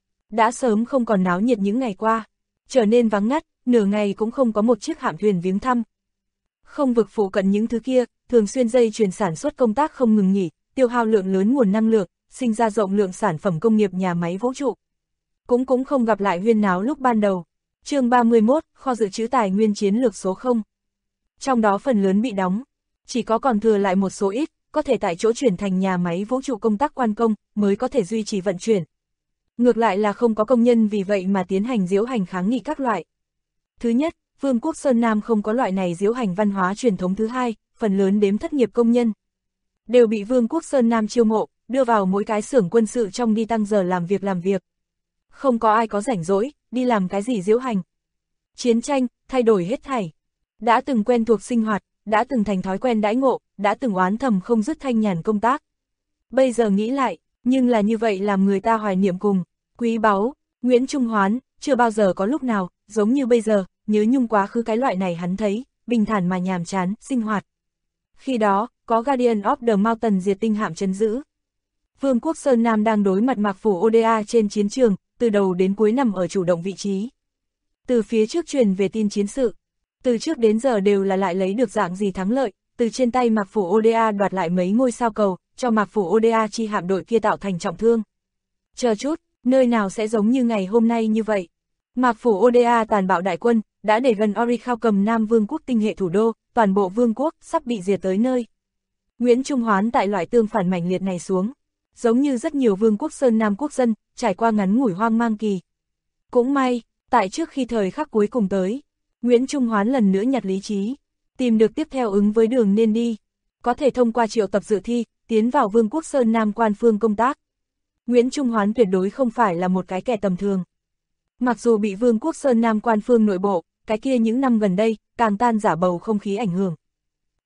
[SPEAKER 2] Đã sớm không còn náo nhiệt những ngày qua, trở nên vắng ngắt, nửa ngày cũng không có một chiếc hạm thuyền viếng thăm. Không vực phụ cận những thứ kia, thường xuyên dây chuyền sản xuất công tác không ngừng nghỉ, tiêu hao lượng lớn nguồn năng lượng, sinh ra rộng lượng sản phẩm công nghiệp nhà máy vũ trụ. Cũng không gặp lại huyên náo lúc ban đầu. Chương 31, kho dự trữ tài nguyên chiến lược số 0. Trong đó phần lớn bị đóng, chỉ có còn thừa lại một số ít, có thể tại chỗ chuyển thành nhà máy vũ trụ công tác quan công, mới có thể duy trì vận chuyển. Ngược lại là không có công nhân vì vậy mà tiến hành diễu hành kháng nghị các loại. Thứ nhất, Vương quốc Sơn Nam không có loại này diễu hành văn hóa truyền thống. Thứ hai, phần lớn đếm thất nghiệp công nhân đều bị Vương quốc Sơn Nam chiêu mộ, đưa vào mỗi cái xưởng quân sự trong đi tăng giờ làm việc. Không có ai có rảnh rỗi, đi làm cái gì diễu hành. Chiến tranh, thay đổi hết thảy. Đã từng quen thuộc sinh hoạt, đã từng thành thói quen đãi ngộ, đã từng oán thầm không dứt thanh nhàn công tác. Bây giờ nghĩ lại, nhưng là như vậy làm người ta hoài niệm cùng, quý báu. Nguyễn Trung Hoán, chưa bao giờ có lúc nào, giống như bây giờ, nhớ nhung quá khứ cái loại này hắn thấy, bình thản mà nhàm chán, sinh hoạt. Khi đó, có Guardian of the Mountain diệt tinh hạm trấn giữ. Vương quốc Sơn Nam đang đối mặt Mạc Phủ Oda trên chiến trường, từ đầu đến cuối nằm ở chủ động vị trí. Từ phía trước truyền về tin chiến sự, từ trước đến giờ đều là lại lấy được dạng gì thắng lợi, từ trên tay Mạc Phủ Oda đoạt lại mấy ngôi sao cầu, cho Mạc Phủ Oda chi hạm đội kia tạo thành trọng thương. Chờ chút, nơi nào sẽ giống như ngày hôm nay như vậy? Mạc Phủ Oda tàn bạo đại quân, đã để gần Orikhao cầm Nam Vương quốc tinh hệ thủ đô, toàn bộ vương quốc sắp bị diệt tới nơi. Nguyễn Trung Hoán tại loại tương phản mãnh liệt này xuống, giống như rất nhiều Vương quốc Sơn Nam quốc dân, trải qua ngắn ngủi hoang mang kỳ. Cũng may, tại trước khi thời khắc cuối cùng tới, Nguyễn Trung Hoán lần nữa nhặt lý trí, tìm được tiếp theo ứng với đường nên đi, có thể thông qua triệu tập dự thi, tiến vào Vương quốc Sơn Nam quan phương công tác. Nguyễn Trung Hoán tuyệt đối không phải là một cái kẻ tầm thường. Mặc dù bị Vương quốc Sơn Nam quan phương nội bộ, cái kia những năm gần đây, càng tan giả bầu không khí ảnh hưởng.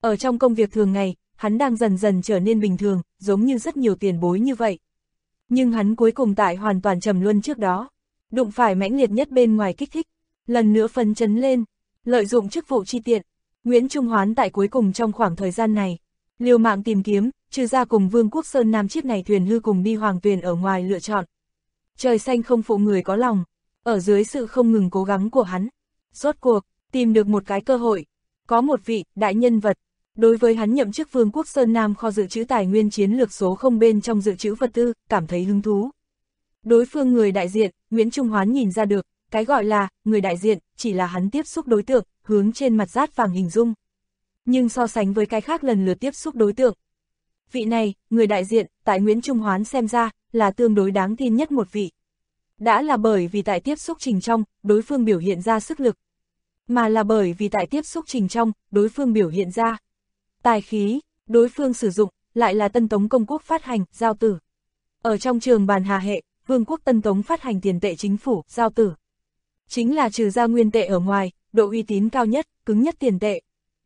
[SPEAKER 2] Ở trong công việc thường ngày, hắn đang dần dần trở nên bình thường, giống như rất nhiều tiền bối như vậy. Nhưng hắn cuối cùng tại hoàn toàn trầm luân trước đó, đụng phải mãnh liệt nhất bên ngoài kích thích, lần nữa phấn chấn lên, lợi dụng chức vụ chi tiện. Nguyễn Trung Hoán tại cuối cùng trong khoảng thời gian này, liều mạng tìm kiếm, trừ ra cùng Vương Quốc Sơn Nam chiếc này thuyền hư cùng đi Hoàng Tuyền ở ngoài lựa chọn. Trời xanh không phụ người có lòng, ở dưới sự không ngừng cố gắng của hắn, rốt cuộc, tìm được một cái cơ hội. Có một vị đại nhân vật, đối với hắn nhậm chức Vương Quốc Sơn Nam kho dự trữ tài nguyên chiến lược số 0 bên trong dự trữ vật tư, cảm thấy hứng thú. Đối phương người đại diện, Nguyễn Trung Hoán nhìn ra được, cái gọi là người đại diện chỉ là hắn tiếp xúc đối tượng, hướng trên mặt dát vàng hình dung. Nhưng so sánh với cái khác lần lượt tiếp xúc đối tượng, vị này, người đại diện, tại Nguyễn Trung Hoán xem ra, là tương đối đáng tin nhất một vị. Đã là bởi vì tại tiếp xúc trình trong, đối phương biểu hiện ra sức lực, mà là bởi vì tại tiếp xúc trình trong, đối phương biểu hiện ra tài khí, đối phương sử dụng, lại là Tân Tống Công Quốc phát hành, giao tử. Ở trong trường bàn Hà hệ, Vương quốc Tân Tống phát hành tiền tệ chính phủ, giao tử. Chính là trừ ra nguyên tệ ở ngoài, độ uy tín cao nhất, cứng nhất tiền tệ.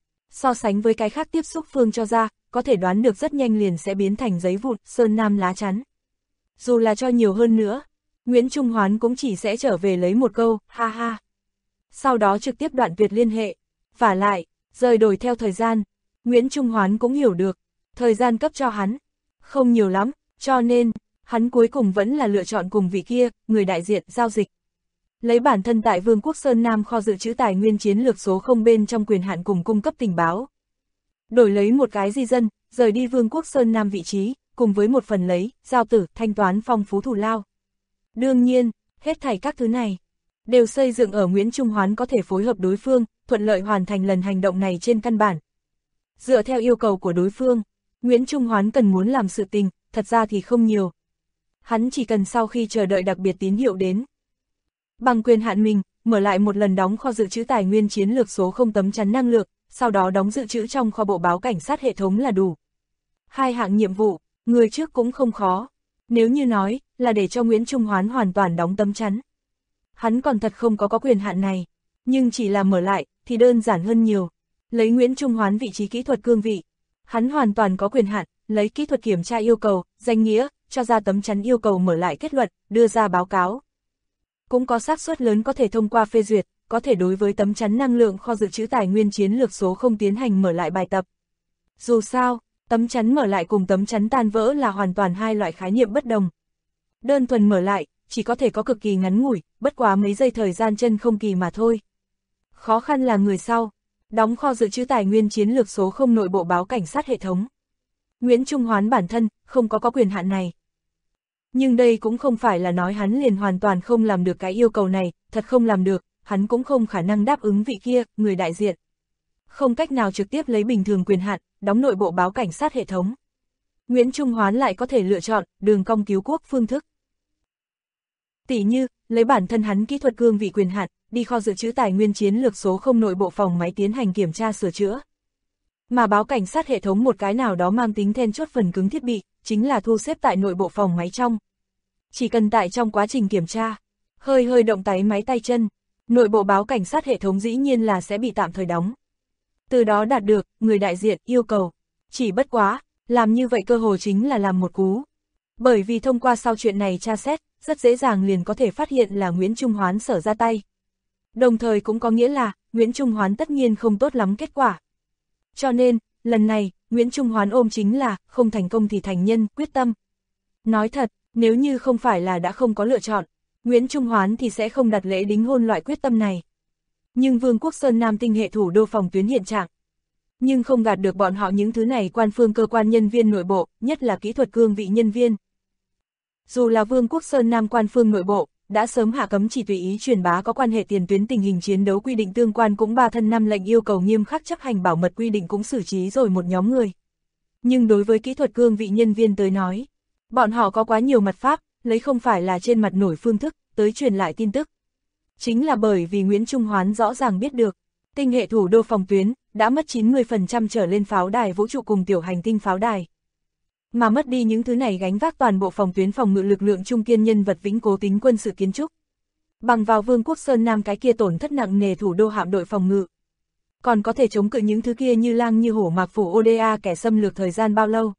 [SPEAKER 2] So sánh với cái khác tiếp xúc phương cho ra, có thể đoán được rất nhanh liền sẽ biến thành giấy vụn, sơn nam lá chắn. Dù là cho nhiều hơn nữa, Nguyễn Trung Hoán cũng chỉ sẽ trở về lấy một câu, ha ha. Sau đó trực tiếp đoạn tuyệt liên hệ. Vả lại, rời đổi theo thời gian, Nguyễn Trung Hoán cũng hiểu được, thời gian cấp cho hắn không nhiều lắm, cho nên, hắn cuối cùng vẫn là lựa chọn cùng vị kia, người đại diện, giao dịch. Lấy bản thân tại Vương quốc Sơn Nam kho dự trữ tài nguyên chiến lược số 0 bên trong quyền hạn cùng cung cấp tình báo. Đổi lấy một cái di dân, rời đi Vương quốc Sơn Nam vị trí, cùng với một phần lấy, giao tử, thanh toán phong phú thù lao. Đương nhiên, hết thảy các thứ này, đều xây dựng ở Nguyễn Trung Hoán có thể phối hợp đối phương, thuận lợi hoàn thành lần hành động này trên căn bản. Dựa theo yêu cầu của đối phương, Nguyễn Trung Hoán cần muốn làm sự tình, thật ra thì không nhiều. Hắn chỉ cần sau khi chờ đợi đặc biệt tín hiệu đến, bằng quyền hạn mình, mở lại một lần đóng kho dự trữ tài nguyên chiến lược số 0 tấm chắn năng lượng, sau đó đóng dự trữ trong kho bộ báo cảnh sát hệ thống là đủ. Hai hạng nhiệm vụ, người trước cũng không khó. Nếu như nói, là để cho Nguyễn Trung Hoán hoàn toàn đóng tấm chắn, hắn còn thật không có quyền hạn này. Nhưng chỉ là mở lại, thì đơn giản hơn nhiều. Lấy Nguyễn Trung Hoán vị trí kỹ thuật cương vị, hắn hoàn toàn có quyền hạn, lấy kỹ thuật kiểm tra yêu cầu, danh nghĩa, cho ra tấm chắn yêu cầu mở lại kết luận, đưa ra báo cáo. Cũng có xác suất lớn có thể thông qua phê duyệt, có thể đối với tấm chắn năng lượng kho dự trữ tài nguyên chiến lược số 0 tiến hành mở lại bài tập. Dù sao, tấm chắn mở lại cùng tấm chắn tan vỡ là hoàn toàn hai loại khái niệm bất đồng. Đơn thuần mở lại, chỉ có thể có cực kỳ ngắn ngủi, bất quá mấy giây thời gian chân không kỳ mà thôi. Khó khăn là người sau, đóng kho dự trữ tài nguyên chiến lược số 0 nội bộ báo cảnh sát hệ thống. Nguyễn Trung Hoán bản thân, không có quyền hạn này. Nhưng đây cũng không phải là nói hắn liền hoàn toàn không làm được cái yêu cầu này, thật không làm được, hắn cũng không khả năng đáp ứng vị kia, người đại diện. Không cách nào trực tiếp lấy bình thường quyền hạn, đóng nội bộ báo cảnh sát hệ thống. Nguyễn Trung Hoán lại có thể lựa chọn đường cong cứu quốc phương thức. Tỷ như, lấy bản thân hắn kỹ thuật cương vị quyền hạn, đi kho dự trữ tài nguyên chiến lược số 0 nội bộ phòng máy tiến hành kiểm tra sửa chữa. Mà báo cảnh sát hệ thống một cái nào đó mang tính then chốt phần cứng thiết bị, chính là thu xếp tại nội bộ phòng máy trong. Chỉ cần tại trong quá trình kiểm tra, hơi động táy máy tay chân, nội bộ báo cảnh sát hệ thống dĩ nhiên là sẽ bị tạm thời đóng. Từ đó đạt được, người đại diện yêu cầu. Chỉ bất quá, làm như vậy cơ hồ chính là làm một cú. Bởi vì thông qua sau chuyện này tra xét, rất dễ dàng liền có thể phát hiện là Nguyễn Trung Hoán sở ra tay. Đồng thời cũng có nghĩa là, Nguyễn Trung Hoán tất nhiên không tốt lắm kết quả. Cho nên, lần này, Nguyễn Trung Hoán ôm chính là, không thành công thì thành nhân, quyết tâm. Nói thật, nếu như không phải là đã không có lựa chọn, Nguyễn Trung Hoán thì sẽ không đặt lễ đính hôn loại quyết tâm này. Nhưng Vương quốc Sơn Nam tinh hệ thủ đô phòng tuyến hiện trạng. Nhưng không gạt được bọn họ những thứ này quan phương cơ quan nhân viên nội bộ, nhất là kỹ thuật cương vị nhân viên. Dù là Vương quốc Sơn Nam quan phương nội bộ, đã sớm hạ cấm chỉ tùy ý truyền bá có quan hệ tiền tuyến tình hình chiến đấu quy định tương quan cũng 3 thân 5 lệnh yêu cầu nghiêm khắc chấp hành bảo mật quy định cũng xử trí rồi một nhóm người. Nhưng đối với kỹ thuật cương vị nhân viên tới nói, bọn họ có quá nhiều mặt pháp, lấy không phải là trên mặt nổi phương thức, tới truyền lại tin tức. Chính là bởi vì Nguyễn Trung Hoán rõ ràng biết được, tinh hệ thủ đô phòng tuyến, đã mất 90% trở lên pháo đài vũ trụ cùng tiểu hành tinh pháo đài. Mà mất đi những thứ này gánh vác toàn bộ phòng tuyến phòng ngự lực lượng trung kiên nhân vật vĩnh cố tính quân sự kiến trúc. Bằng vào Vương quốc Sơn Nam cái kia tổn thất nặng nề thủ đô hạm đội phòng ngự. Còn có thể chống cự những thứ kia như lang như hổ Mạc Phủ Oda kẻ xâm lược thời gian bao lâu?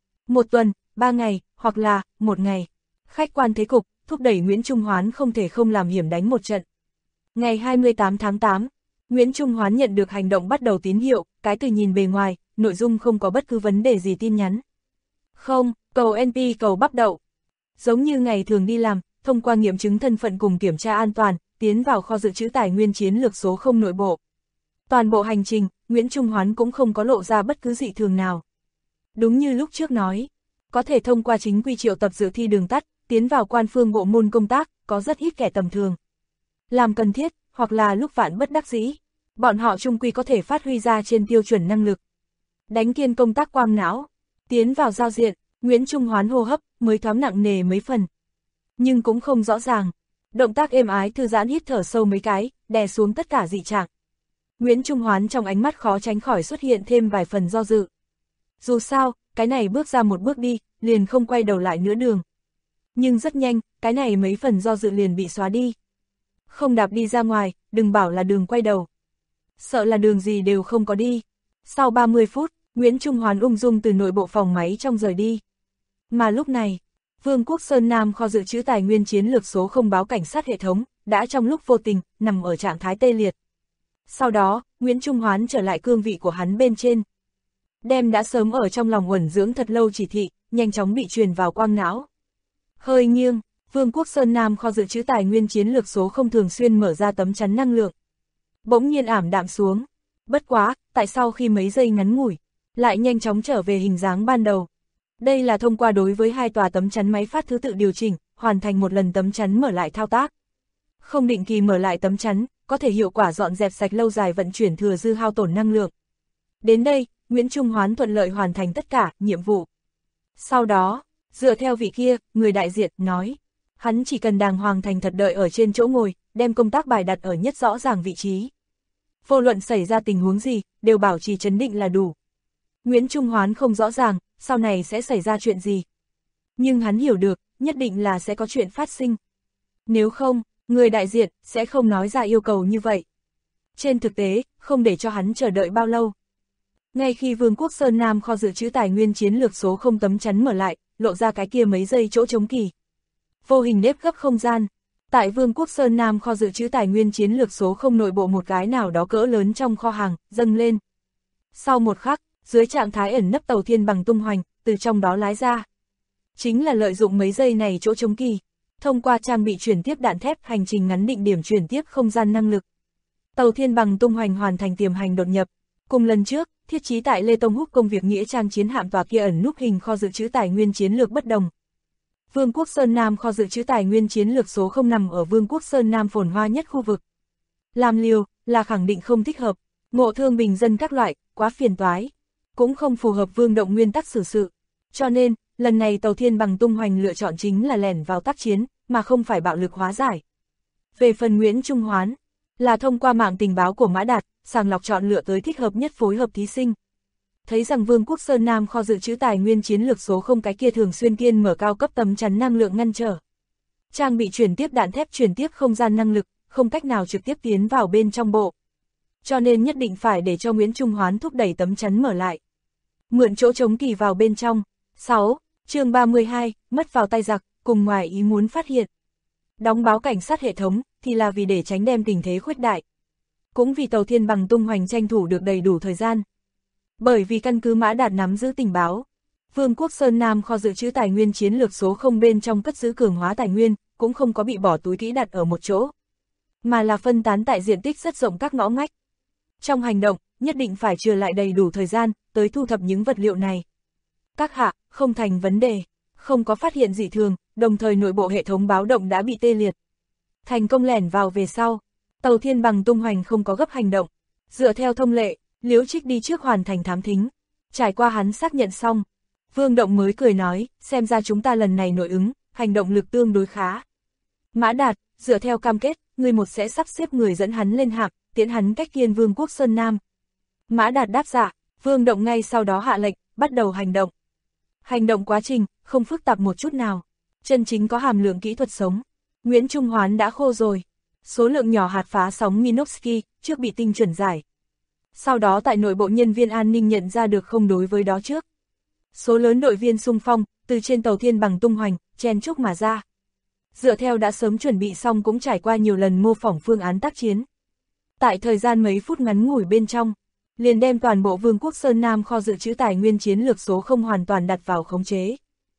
[SPEAKER 2] 1 tuần, 3 ngày, hoặc là 1 ngày. Khách quan thế cục, thúc đẩy Nguyễn Trung Hoán không thể không làm hiểm đánh một trận. Ngày 28 tháng 8, Nguyễn Trung Hoán nhận được hành động bắt đầu tín hiệu, cái từ nhìn bề ngoài, nội dung không có bất cứ vấn đề gì tin nhắn. Không, cầu NP cầu bắp đậu. Giống như ngày thường đi làm, thông qua nghiệm chứng thân phận cùng kiểm tra an toàn, tiến vào kho dự trữ tài nguyên chiến lược số 0 nội bộ. Toàn bộ hành trình, Nguyễn Trung Hoán cũng không có lộ ra bất cứ dị thường nào. Đúng như lúc trước nói, có thể thông qua chính quy triệu tập dự thi đường tắt, tiến vào quan phương bộ môn công tác, có rất ít kẻ tầm thường. Làm cần thiết, hoặc là lúc vạn bất đắc dĩ, bọn họ chung quy có thể phát huy ra trên tiêu chuẩn năng lực. Đánh kiên công tác quang não, tiến vào giao diện, Nguyễn Trung Hoán hô hấp mới thoáng nặng nề mấy phần. Nhưng cũng không rõ ràng, động tác êm ái thư giãn hít thở sâu mấy cái, đè xuống tất cả dị trạng. Nguyễn Trung Hoán trong ánh mắt khó tránh khỏi xuất hiện thêm vài phần do dự. Dù sao, cái này bước ra một bước đi, liền không quay đầu lại nữa đường. Nhưng rất nhanh, cái này mấy phần do dự liền bị xóa đi. Không đạp đi ra ngoài, đừng bảo là đường quay đầu. Sợ là đường gì đều không có đi. Sau 30 phút, Nguyễn Trung Hoán ung dung từ nội bộ phòng máy trong rời đi. Mà lúc này, Vương quốc Sơn Nam kho dự trữ tài nguyên chiến lược số 0 báo cảnh sát hệ thống, đã trong lúc vô tình, nằm ở trạng thái tê liệt. Sau đó, Nguyễn Trung Hoán trở lại cương vị của hắn bên trên. Đem đã sớm ở trong lòng uẩn dưỡng thật lâu chỉ thị, nhanh chóng bị truyền vào quang não. Hơi nghiêng, Vương quốc Sơn Nam kho dự trữ tài nguyên chiến lược số 0 thường xuyên mở ra tấm chắn năng lượng. Bỗng nhiên ảm đạm xuống. Bất quá, tại sao khi mấy giây ngắn ngủi, lại nhanh chóng trở về hình dáng ban đầu. Đây là thông qua đối với 2 tòa tấm chắn máy phát thứ tự điều chỉnh, hoàn thành một lần tấm chắn mở lại thao tác. Không định kỳ mở lại tấm chắn, có thể hiệu quả dọn dẹp sạch lâu dài vận chuyển thừa dư hao tổn năng lượng. Đến đây, Nguyễn Trung Hoán thuận lợi hoàn thành tất cả nhiệm vụ. Sau đó, dựa theo vị kia, người đại diện nói, hắn chỉ cần đàng hoàng thành thật đợi ở trên chỗ ngồi, đem công tác bài đặt ở nhất rõ ràng vị trí. Vô luận xảy ra tình huống gì, đều bảo trì trấn định là đủ. Nguyễn Trung Hoán không rõ ràng, sau này sẽ xảy ra chuyện gì. Nhưng hắn hiểu được, nhất định là sẽ có chuyện phát sinh. Nếu không, người đại diện sẽ không nói ra yêu cầu như vậy. Trên thực tế, không để cho hắn chờ đợi bao lâu. Ngay khi Vương quốc Sơn Nam kho dự trữ tài nguyên chiến lược số 0 tấm chắn mở lại, lộ ra cái kia mấy giây chỗ trống kỳ. Vô hình nếp gấp không gian. Tại Vương quốc Sơn Nam kho dự trữ tài nguyên chiến lược số 0 nội bộ một cái nào đó cỡ lớn trong kho hàng, dâng lên. Sau một khắc, dưới trạng thái ẩn nấp tàu thiên bằng tung hoành, từ trong đó lái ra. Chính là lợi dụng mấy giây này chỗ trống kỳ, thông qua trang bị chuyển tiếp đạn thép hành trình ngắn định điểm chuyển tiếp không gian năng lực. Tàu thiên bằng tung hoành hoàn thành tiềm hành đột nhập. Cùng lần trước, thiết trí tại Lê Tông Húc công việc nghĩa trang chiến hạm tòa kia ẩn núp hình kho dự trữ tài nguyên chiến lược bất đồng. Vương quốc Sơn Nam kho dự trữ tài nguyên chiến lược số 0 nằm ở Vương quốc Sơn Nam phồn hoa nhất khu vực. Làm liều, là khẳng định không thích hợp, ngộ thương bình dân các loại, quá phiền toái. Cũng không phù hợp vương động nguyên tắc xử sự. Cho nên, lần này tàu thiên bằng tung hoành lựa chọn chính là lẻn vào tác chiến, mà không phải bạo lực hóa giải. Về phần Nguyễn Trung Hoán, là thông qua mạng tình báo của Mã Đạt, sàng lọc chọn lựa tới thích hợp nhất phối hợp thí sinh. Thấy rằng Vương quốc Sơn Nam kho dự trữ tài nguyên chiến lược số 0 cái kia thường xuyên kiên mở cao cấp tấm chắn năng lượng ngăn trở. Trang bị chuyển tiếp đạn thép chuyển tiếp không gian năng lực, không cách nào trực tiếp tiến vào bên trong bộ. Cho nên nhất định phải để cho Nguyễn Trung Hoán thúc đẩy tấm chắn mở lại. Mượn chỗ trống kỳ vào bên trong. 6. Chương 32, mất vào tay giặc, cùng ngoài ý muốn phát hiện. Đóng báo cảnh sát hệ thống, thì là vì để tránh đem tình thế khuếch đại. Cũng vì tàu thiên bằng tung hoành tranh thủ được đầy đủ thời gian. Bởi vì căn cứ Mã Đạt nắm giữ tình báo, Vương quốc Sơn Nam kho dự trữ tài nguyên chiến lược số 0 bên trong cất giữ cường hóa tài nguyên, cũng không có bị bỏ túi kỹ đặt ở một chỗ, mà là phân tán tại diện tích rất rộng các ngõ ngách. Trong hành động, nhất định phải trừ lại đầy đủ thời gian, tới thu thập những vật liệu này. Các hạ, không thành vấn đề, không có phát hiện dị thường, đồng thời nội bộ hệ thống báo động đã bị tê liệt. Thành công lẻn vào về sau, tàu thiên bằng tung hoành không có gấp hành động. Dựa theo thông lệ, Liễu Trích đi trước hoàn thành thám thính. Trải qua hắn xác nhận xong, Vương Động mới cười nói, xem ra chúng ta lần này nội ứng, hành động lực tương đối khá. Mã Đạt, dựa theo cam kết, người một sẽ sắp xếp người dẫn hắn lên hạm, tiễn hắn cách Kiên Vương quốc Sơn Nam. Mã Đạt đáp dạ, Vương Động ngay sau đó hạ lệnh, bắt đầu hành động. Hành động quá trình, không phức tạp một chút nào, chân chính có hàm lượng kỹ thuật sống. Nguyễn Trung Hoán đã khô rồi. Số lượng nhỏ hạt phá sóng Minovsky, trước bị tinh chuẩn giải. Sau đó tại nội bộ nhân viên an ninh nhận ra được không đối với đó trước. Số lớn đội viên xung phong, từ trên tàu thiên bằng tung hoành, chen chúc mà ra. Dựa theo đã sớm chuẩn bị xong cũng trải qua nhiều lần mô phỏng phương án tác chiến. Tại thời gian mấy phút ngắn ngủi bên trong, liền đem toàn bộ Vương quốc Sơn Nam kho dự trữ tài nguyên chiến lược số 0 hoàn toàn đặt vào khống chế.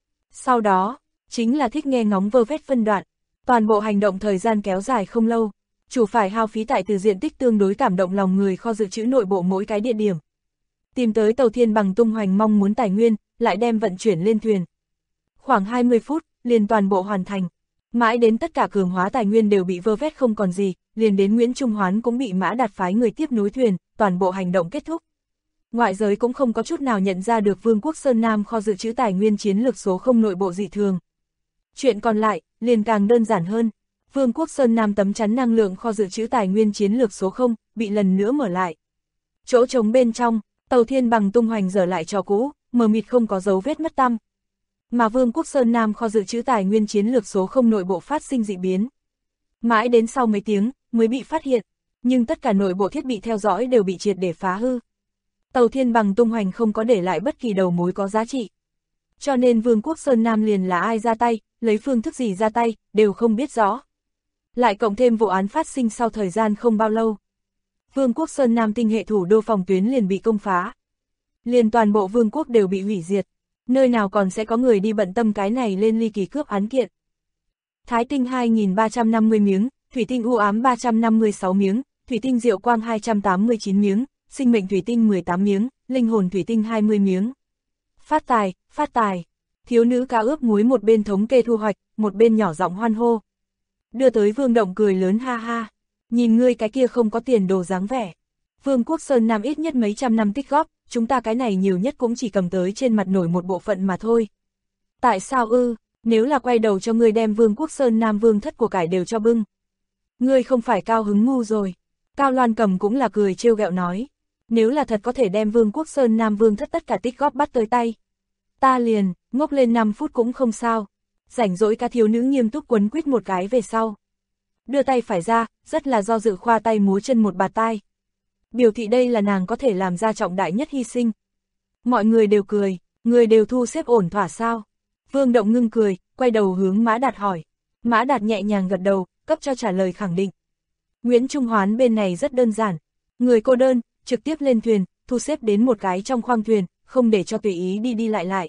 [SPEAKER 2] Sau đó, chính là thích nghe ngóng vơ vét phân đoạn, toàn bộ hành động thời gian kéo dài không lâu, chủ phải hao phí tại từ diện tích tương đối cảm động lòng người kho dự trữ nội bộ mỗi cái địa điểm. Tìm tới tàu thiên bằng tung hoành mong muốn tài nguyên, lại đem vận chuyển lên thuyền. Khoảng 20 phút, liền toàn bộ hoàn thành. Mãi đến tất cả cường hóa tài nguyên đều bị vơ vét không còn gì, liền đến Nguyễn Trung Hoán cũng bị Mã Đạt phái người tiếp nối thuyền, toàn bộ hành động kết thúc. Ngoại giới cũng không có chút nào nhận ra được Vương quốc Sơn Nam kho dự trữ tài nguyên chiến lược số 0 nội bộ dị thường. Chuyện còn lại, liền càng đơn giản hơn. Vương quốc Sơn Nam tấm chắn năng lượng kho dự trữ tài nguyên chiến lược số 0, bị lần nữa mở lại. Chỗ trống bên trong, tàu thiên bằng tung hoành dở lại trò cũ, mờ mịt không có dấu vết mất tăm. Mà Vương quốc Sơn Nam kho dự trữ tài nguyên chiến lược số 0 nội bộ phát sinh dị biến. Mãi đến sau mấy tiếng, mới bị phát hiện, nhưng tất cả nội bộ thiết bị theo dõi đều bị triệt để phá hư. Tàu thiên bằng tung hoành không có để lại bất kỳ đầu mối có giá trị. Cho nên Vương quốc Sơn Nam liền là ai ra tay, lấy phương thức gì ra tay, đều không biết rõ. Lại cộng thêm vụ án phát sinh sau thời gian không bao lâu. Vương quốc Sơn Nam tinh hệ thủ đô phòng tuyến liền bị công phá. Liền toàn bộ vương quốc đều bị hủy diệt. Nơi nào còn sẽ có người đi bận tâm cái này lên ly kỳ cướp án kiện. Thái tinh 2350 miếng, thủy tinh u ám 356 miếng, thủy tinh diệu quang 289 miếng, sinh mệnh thủy tinh 18 miếng, linh hồn thủy tinh 20 miếng. Phát tài, phát tài. Thiếu nữ cá ướp muối một bên thống kê thu hoạch, một bên nhỏ giọng hoan hô. Đưa tới Vương Động cười lớn ha ha. Nhìn ngươi cái kia không có tiền đồ dáng vẻ. Vương quốc Sơn Nam ít nhất mấy trăm năm tích góp, chúng ta cái này nhiều nhất cũng chỉ cầm tới trên mặt nổi một bộ phận mà thôi. Tại sao ư, nếu là quay đầu cho ngươi đem Vương quốc Sơn Nam vương thất của cải đều cho bưng. Ngươi không phải cao hứng ngu rồi. Cao Loan Cầm cũng là cười trêu ghẹo nói. Nếu là thật có thể đem Vương quốc Sơn Nam vương thất tất cả tích góp bắt tới tay. Ta liền, ngốc lên 5 phút cũng không sao. Rảnh rỗi ca thiếu nữ nghiêm túc quấn quýt một cái về sau. Đưa tay phải ra, rất là do dự khoa tay múa chân một bạt tai. Biểu thị đây là nàng có thể làm ra trọng đại nhất hy sinh. Mọi người đều cười, người đều thu xếp ổn thỏa sao. Vương Động ngưng cười, quay đầu hướng Mã Đạt hỏi. Mã Đạt nhẹ nhàng gật đầu, cấp cho trả lời khẳng định. Nguyễn Trung Hoán bên này rất đơn giản. Người cô đơn, trực tiếp lên thuyền, thu xếp đến một cái trong khoang thuyền, không để cho tùy ý đi đi lại lại.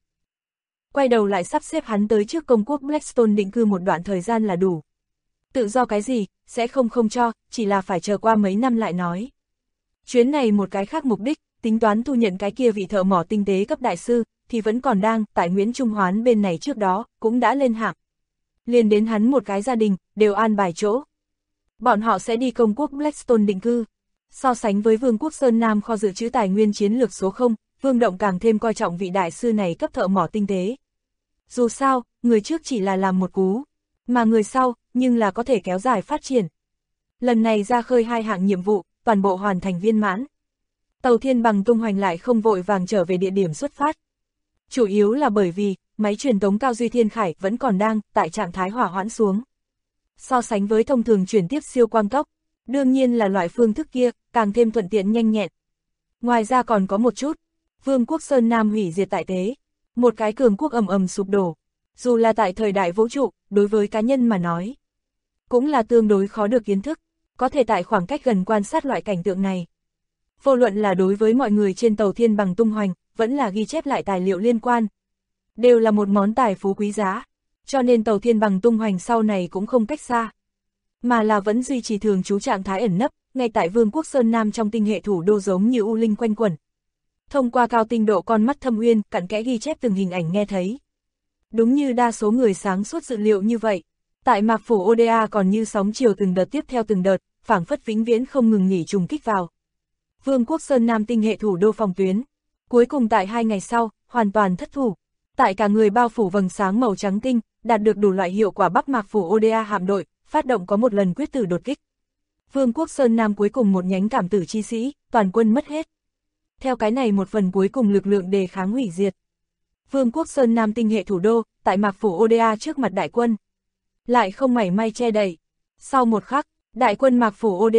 [SPEAKER 2] Quay đầu lại sắp xếp hắn tới trước công quốc Blackstone định cư một đoạn thời gian là đủ. Tự do cái gì, sẽ không cho, chỉ là phải chờ qua mấy năm lại nói. Chuyến này một cái khác mục đích, tính toán thu nhận cái kia vị thợ mỏ tinh tế cấp đại sư, thì vẫn còn đang, tại Nguyễn Trung Hoán bên này trước đó, cũng đã lên hạng. Liền đến hắn một cái gia đình, đều an bài chỗ. Bọn họ sẽ đi công quốc Blackstone định cư. So sánh với Vương quốc Sơn Nam kho dự trữ tài nguyên chiến lược số 0, Vương Động càng thêm coi trọng vị đại sư này cấp thợ mỏ tinh tế. Dù sao, người trước chỉ là làm một cú, mà người sau, nhưng là có thể kéo dài phát triển. Lần này ra khơi 2 hạng nhiệm vụ, toàn bộ hoàn thành viên mãn. Tàu thiên bằng tung hoành lại không vội vàng trở về địa điểm xuất phát. Chủ yếu là bởi vì, máy truyền tống Cao Duy Thiên Khải vẫn còn đang, tại trạng thái hỏa hoãn xuống. So sánh với thông thường chuyển tiếp siêu quang tốc, đương nhiên là loại phương thức kia, càng thêm thuận tiện nhanh nhẹn. Ngoài ra còn có một chút, Vương quốc Sơn Nam hủy diệt tại tế, một cái cường quốc ầm ầm sụp đổ. Dù là tại thời đại vũ trụ, đối với cá nhân mà nói, cũng là tương đối khó được kiến thức, có thể tại khoảng cách gần quan sát loại cảnh tượng này. Vô luận là đối với mọi người trên tàu thiên bằng tung hoành, vẫn là ghi chép lại tài liệu liên quan. Đều là một món tài phú quý giá, cho nên tàu thiên bằng tung hoành sau này cũng không cách xa. Mà là vẫn duy trì thường trú trạng thái ẩn nấp, ngay tại Vương quốc Sơn Nam trong tinh hệ thủ đô giống như u linh quanh quẩn. Thông qua cao tinh độ con mắt thâm uyên, cặn kẽ ghi chép từng hình ảnh nghe thấy. Đúng như đa số người sáng suốt dự liệu như vậy, tại Mạc Phủ Oda còn như sóng chiều từng đợt tiếp theo từng đợt, phảng phất vĩnh viễn không ngừng nghỉ trùng kích vào. Vương quốc Sơn Nam tinh hệ thủ đô phòng tuyến, cuối cùng tại 2 ngày sau, hoàn toàn thất thủ. Tại cả người bao phủ vầng sáng màu trắng tinh, đạt được đủ loại hiệu quả Bắc Mạc Phủ Oda hạm đội, phát động có một lần quyết tử đột kích. Vương quốc Sơn Nam cuối cùng một nhánh cảm tử chi sĩ, toàn quân mất hết. Theo cái này một phần cuối cùng lực lượng đề kháng hủy diệt. Vương quốc Sơn Nam tinh hệ thủ đô, tại Mạc Phủ Oda trước mặt đại quân. Lại không mảy may che đậy. Sau một khắc, đại quân Mạc Phủ Oda,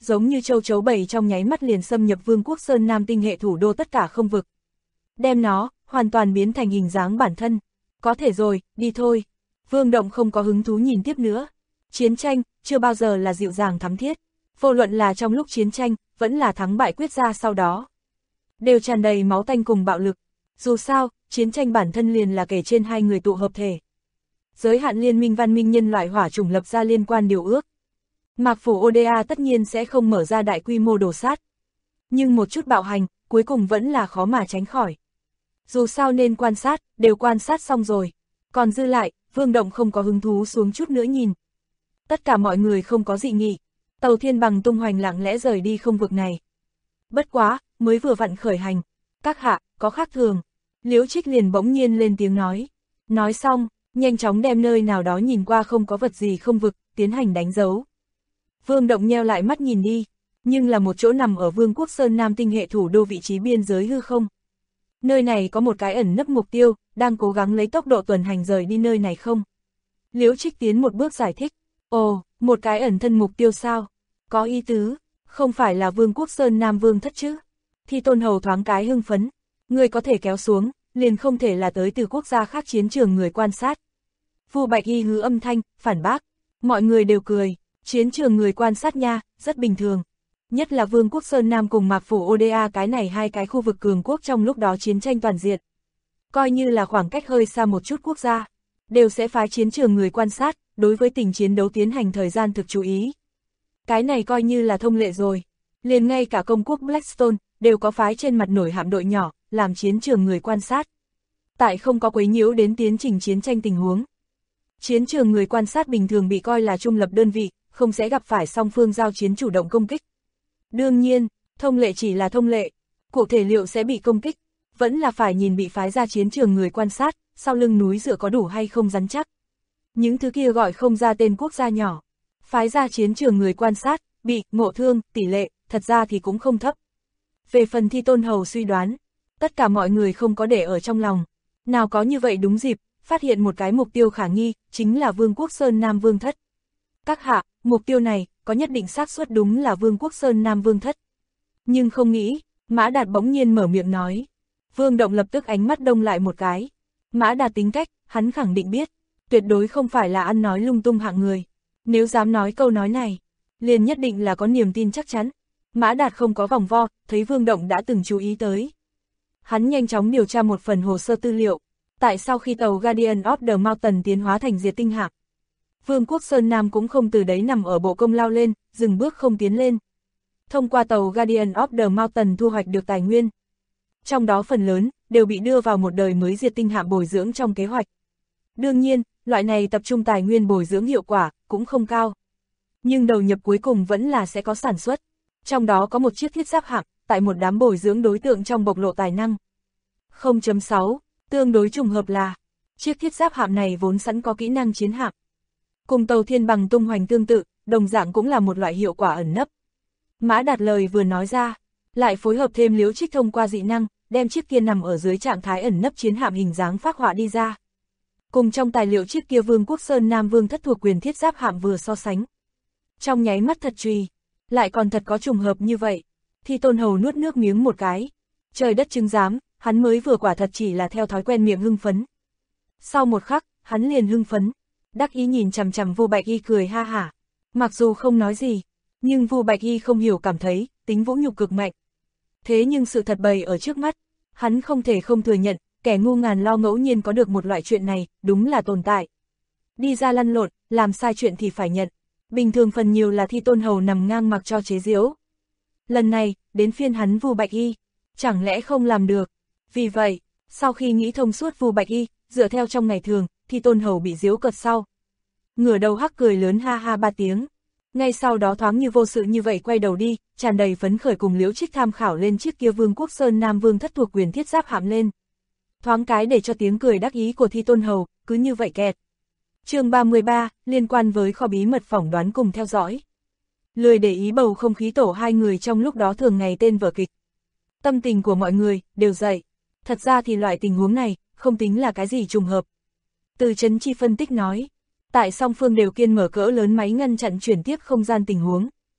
[SPEAKER 2] giống như châu chấu bầy trong nháy mắt liền xâm nhập Vương quốc Sơn Nam tinh hệ thủ đô tất cả không vực. Đem nó, hoàn toàn biến thành hình dáng bản thân. Có thể rồi, đi thôi. Vương Động không có hứng thú nhìn tiếp nữa. Chiến tranh, chưa bao giờ là dịu dàng thắm thiết. Vô luận là trong lúc chiến tranh, vẫn là thắng bại quyết ra sau đó. Đều tràn đầy máu tanh cùng bạo lực. Dù sao, chiến tranh bản thân liền là kể trên hai người tụ hợp thể. Giới hạn liên minh văn minh nhân loại hỏa chủng lập ra liên quan điều ước. Mạc phủ Oda tất nhiên sẽ không mở ra đại quy mô đổ sát. Nhưng một chút bạo hành, cuối cùng vẫn là khó mà tránh khỏi. Dù sao nên quan sát, đều quan sát xong rồi. Còn dư lại, Vương Động không có hứng thú xuống chút nữa nhìn. Tất cả mọi người không có dị nghị. Tàu Thiên Bằng tung hoành lặng lẽ rời đi không vực này. Bất quá, mới vừa vặn khởi hành. Các hạ, có khác thường. Liễu Trích liền bỗng nhiên lên tiếng nói. Nói xong, nhanh chóng đem nơi nào đó nhìn qua không có vật gì không vực, tiến hành đánh dấu. Vương Động nheo lại mắt nhìn đi, nhưng là một chỗ nằm ở Vương quốc Sơn Nam tinh hệ thủ đô vị trí biên giới hư không. Nơi này có một cái ẩn nấp mục tiêu, đang cố gắng lấy tốc độ tuần hành rời đi nơi này không? Liễu Trích tiến một bước giải thích. Ồ, một cái ẩn thân mục tiêu sao? Có ý tứ, không phải là Vương quốc Sơn Nam Vương thất chứ? Thi Tôn Hầu thoáng cái hưng phấn, người có thể kéo xuống, liền không thể là tới từ quốc gia khác chiến trường người quan sát. Vu Bạch Y hứ âm thanh, phản bác, mọi người đều cười, chiến trường người quan sát nha, rất bình thường. Nhất là Vương quốc Sơn Nam cùng Mạc phủ Oda cái này hai cái khu vực cường quốc trong lúc đó chiến tranh toàn diện. Coi như là khoảng cách hơi xa một chút quốc gia, đều sẽ phái chiến trường người quan sát, đối với tình chiến đấu tiến hành thời gian thực chú ý. Cái này coi như là thông lệ rồi, liền ngay cả công quốc Blackstone, đều có phái trên mặt nổi hạm đội nhỏ, làm chiến trường người quan sát. Tại không có quấy nhiễu đến tiến trình chiến tranh tình huống. Chiến trường người quan sát bình thường bị coi là trung lập đơn vị, không sẽ gặp phải song phương giao chiến chủ động công kích. Đương nhiên, thông lệ chỉ là thông lệ, cụ thể liệu sẽ bị công kích, vẫn là phải nhìn bị phái ra chiến trường người quan sát, sau lưng núi dựa có đủ hay không rắn chắc. Những thứ kia gọi không ra tên quốc gia nhỏ, phái ra chiến trường người quan sát, bị ngộ thương, tỷ lệ, thật ra thì cũng không thấp. Về phần Thi Tôn Hầu suy đoán, tất cả mọi người không có để ở trong lòng. Nào có như vậy đúng dịp, phát hiện một cái mục tiêu khả nghi, chính là Vương quốc Sơn Nam Vương thất. Các hạ, mục tiêu này, có nhất định xác suất đúng là Vương quốc Sơn Nam Vương thất. Nhưng không nghĩ, Mã Đạt bỗng nhiên mở miệng nói. Vương Động lập tức ánh mắt đông lại một cái. Mã Đạt tính cách, hắn khẳng định biết, tuyệt đối không phải là ăn nói lung tung hạng người. Nếu dám nói câu nói này, liền nhất định là có niềm tin chắc chắn. Mã Đạt không có vòng vo, thấy Vương Động đã từng chú ý tới. Hắn nhanh chóng điều tra một phần hồ sơ tư liệu. Tại sau khi tàu Guardian of the Mountain tiến hóa thành diệt tinh hạm, Vương quốc Sơn Nam cũng không từ đấy nằm ở bộ công lao lên, dừng bước không tiến lên. Thông qua tàu Guardian of the Mountain thu hoạch được tài nguyên. Trong đó phần lớn, đều bị đưa vào một đời mới diệt tinh hạm bồi dưỡng trong kế hoạch. Đương nhiên, loại này tập trung tài nguyên bồi dưỡng hiệu quả, cũng không cao. Nhưng đầu nhập cuối cùng vẫn là sẽ có sản xuất. Trong đó có một chiếc thiết giáp hạm, tại một đám bồi dưỡng đối tượng trong bộc lộ tài năng. 0.6, tương đối trùng hợp là, chiếc thiết giáp hạm này vốn sẵn có kỹ năng chiến hạm. Cùng tàu Thiên Bằng tung hoành tương tự, đồng dạng cũng là một loại hiệu quả ẩn nấp. Mã Đạt lời vừa nói ra, lại phối hợp thêm Liễu Trích thông qua dị năng, đem chiếc kia nằm ở dưới trạng thái ẩn nấp chiến hạm hình dáng phác họa đi ra. Cùng trong tài liệu chiếc kia Vương quốc Sơn Nam Vương thất thuộc quyền thiết giáp hạm vừa so sánh. Trong nháy mắt thật trùy, lại còn thật có trùng hợp như vậy. Thi Tôn Hầu nuốt nước miếng một cái. Trời đất chứng giám, hắn mới vừa quả thật chỉ là theo thói quen miệng hưng phấn. Sau một khắc, hắn liền hưng phấn, đắc ý nhìn chằm chằm Vu Bạch Y cười ha hả. Mặc dù không nói gì, nhưng Vu Bạch Y không hiểu cảm thấy, tính vũ nhục cực mạnh. Thế nhưng sự thật bày ở trước mắt, hắn không thể không thừa nhận, kẻ ngu ngàn lo ngẫu nhiên có được một loại chuyện này, đúng là tồn tại. Đi ra lăn lộn, làm sai chuyện thì phải nhận. Bình thường phần nhiều là Thi Tôn Hầu nằm ngang mặc cho chế giễu. Lần này, đến phiên hắn Vu Bạch Y, chẳng lẽ không làm được. Vì vậy, sau khi nghĩ thông suốt Vu Bạch Y, dựa theo trong ngày thường, Thi Tôn Hầu bị giễu cợt sau. Ngửa đầu hắc cười lớn ha ha 3 tiếng. Ngay sau đó thoáng như vô sự như vậy quay đầu đi, tràn đầy phấn khởi cùng Liễu Trích tham khảo lên chiếc kia Vương quốc Sơn Nam Vương thất thuộc quyền thiết giáp hạm lên. Thoáng cái để cho tiếng cười đắc ý của Thi Tôn Hầu, cứ như vậy kẹt. Chương 33, liên quan với kho bí mật phỏng đoán cùng theo dõi. Lười để ý bầu không khí tổ hai người trong lúc đó thường ngày tên vở kịch. Tâm tình của mọi người, đều dậy. Thật ra thì loại tình huống này, không tính là cái gì trùng hợp. Từ Trấn Chi phân tích nói, tại song phương đều kiên mở cỡ lớn máy ngăn chặn chuyển tiếp không gian tình huống.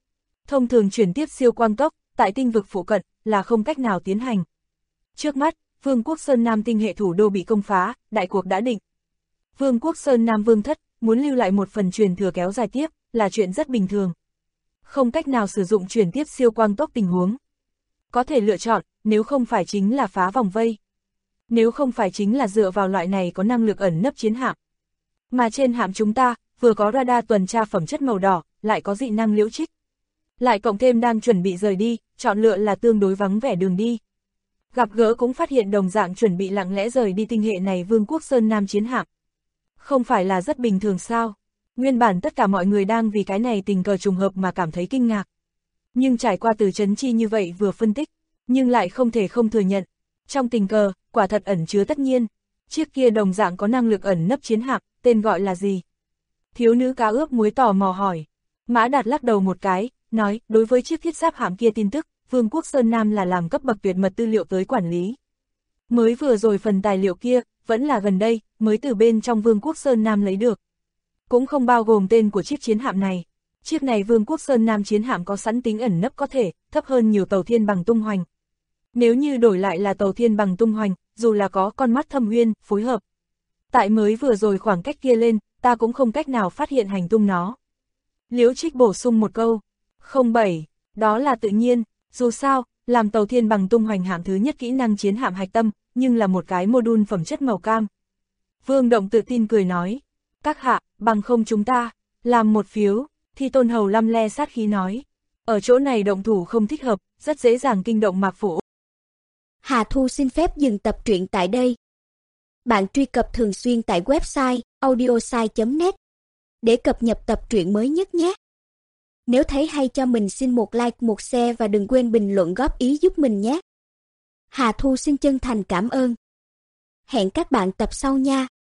[SPEAKER 2] Thông thường chuyển tiếp siêu quang tốc, tại tinh vực phụ cận, là không cách nào tiến hành. Trước mắt, Vương quốc Sơn Nam tinh hệ thủ đô bị công phá, đại cuộc đã định. Vương quốc Sơn Nam Vương thất, muốn lưu lại một phần truyền thừa kéo dài tiếp, là chuyện rất bình thường. Không cách nào sử dụng chuyển tiếp siêu quang tốc tình huống. Có thể lựa chọn, nếu không phải chính là phá vòng vây. Nếu không phải chính là dựa vào loại này có năng lực ẩn nấp chiến hạm. Mà trên hạm chúng ta, vừa có radar tuần tra phẩm chất màu đỏ, lại có dị năng liễu trích. Lại cộng thêm đang chuẩn bị rời đi, chọn lựa là tương đối vắng vẻ đường đi. Gặp gỡ cũng phát hiện đồng dạng chuẩn bị lặng lẽ rời đi tinh hệ này Vương quốc Sơn Nam chiến hạm. Không phải là rất bình thường sao? Nguyên bản tất cả mọi người đang vì cái này tình cờ trùng hợp mà cảm thấy kinh ngạc. Nhưng trải qua từ Trấn Chi như vậy vừa phân tích, nhưng lại không thể không thừa nhận. Trong tình cờ, quả thật ẩn chứa tất nhiên. Chiếc kia đồng dạng có năng lực ẩn nấp chiến hạm, tên gọi là gì? Thiếu nữ cá ướp muối tò mò hỏi. Mã Đạt lắc đầu một cái, nói, đối với chiếc thiết giáp hạm kia tin tức, Vương quốc Sơn Nam là làm cấp bậc tuyệt mật tư liệu tới quản lý. Mới vừa rồi phần tài liệu kia, vẫn là gần đây, mới từ bên trong Vương quốc Sơn Nam lấy được. Cũng không bao gồm tên của chiếc chiến hạm này. Chiếc này Vương quốc Sơn Nam chiến hạm có sẵn tính ẩn nấp có thể, thấp hơn nhiều tàu thiên bằng tung hoành. Nếu như đổi lại là tàu thiên bằng tung hoành, dù là có con mắt thâm uyên, phối hợp. Tại mới vừa rồi khoảng cách kia lên, ta cũng không cách nào phát hiện hành tung nó. Liễu Trích bổ sung một câu. 07, đó là tự nhiên, dù sao, làm tàu thiên bằng tung hoành hạm thứ nhất kỹ năng chiến hạm hạch tâm, nhưng là một cái module phẩm chất màu cam. Vương Động tự tin cười nói. Các hạ, bằng không chúng ta, làm một phiếu, Thi Tôn Hầu lăm le sát khí nói. Ở chỗ này động thủ không thích hợp, rất dễ dàng kinh động Mạc Phủ.
[SPEAKER 3] Hà Thu xin phép dừng tập truyện tại đây. Bạn truy cập thường xuyên tại website audiosai.net để cập nhật tập truyện mới nhất nhé. Nếu thấy hay cho mình xin một like, một share và đừng quên bình luận góp ý giúp mình nhé. Hà Thu xin chân thành cảm ơn. Hẹn các bạn tập sau nha.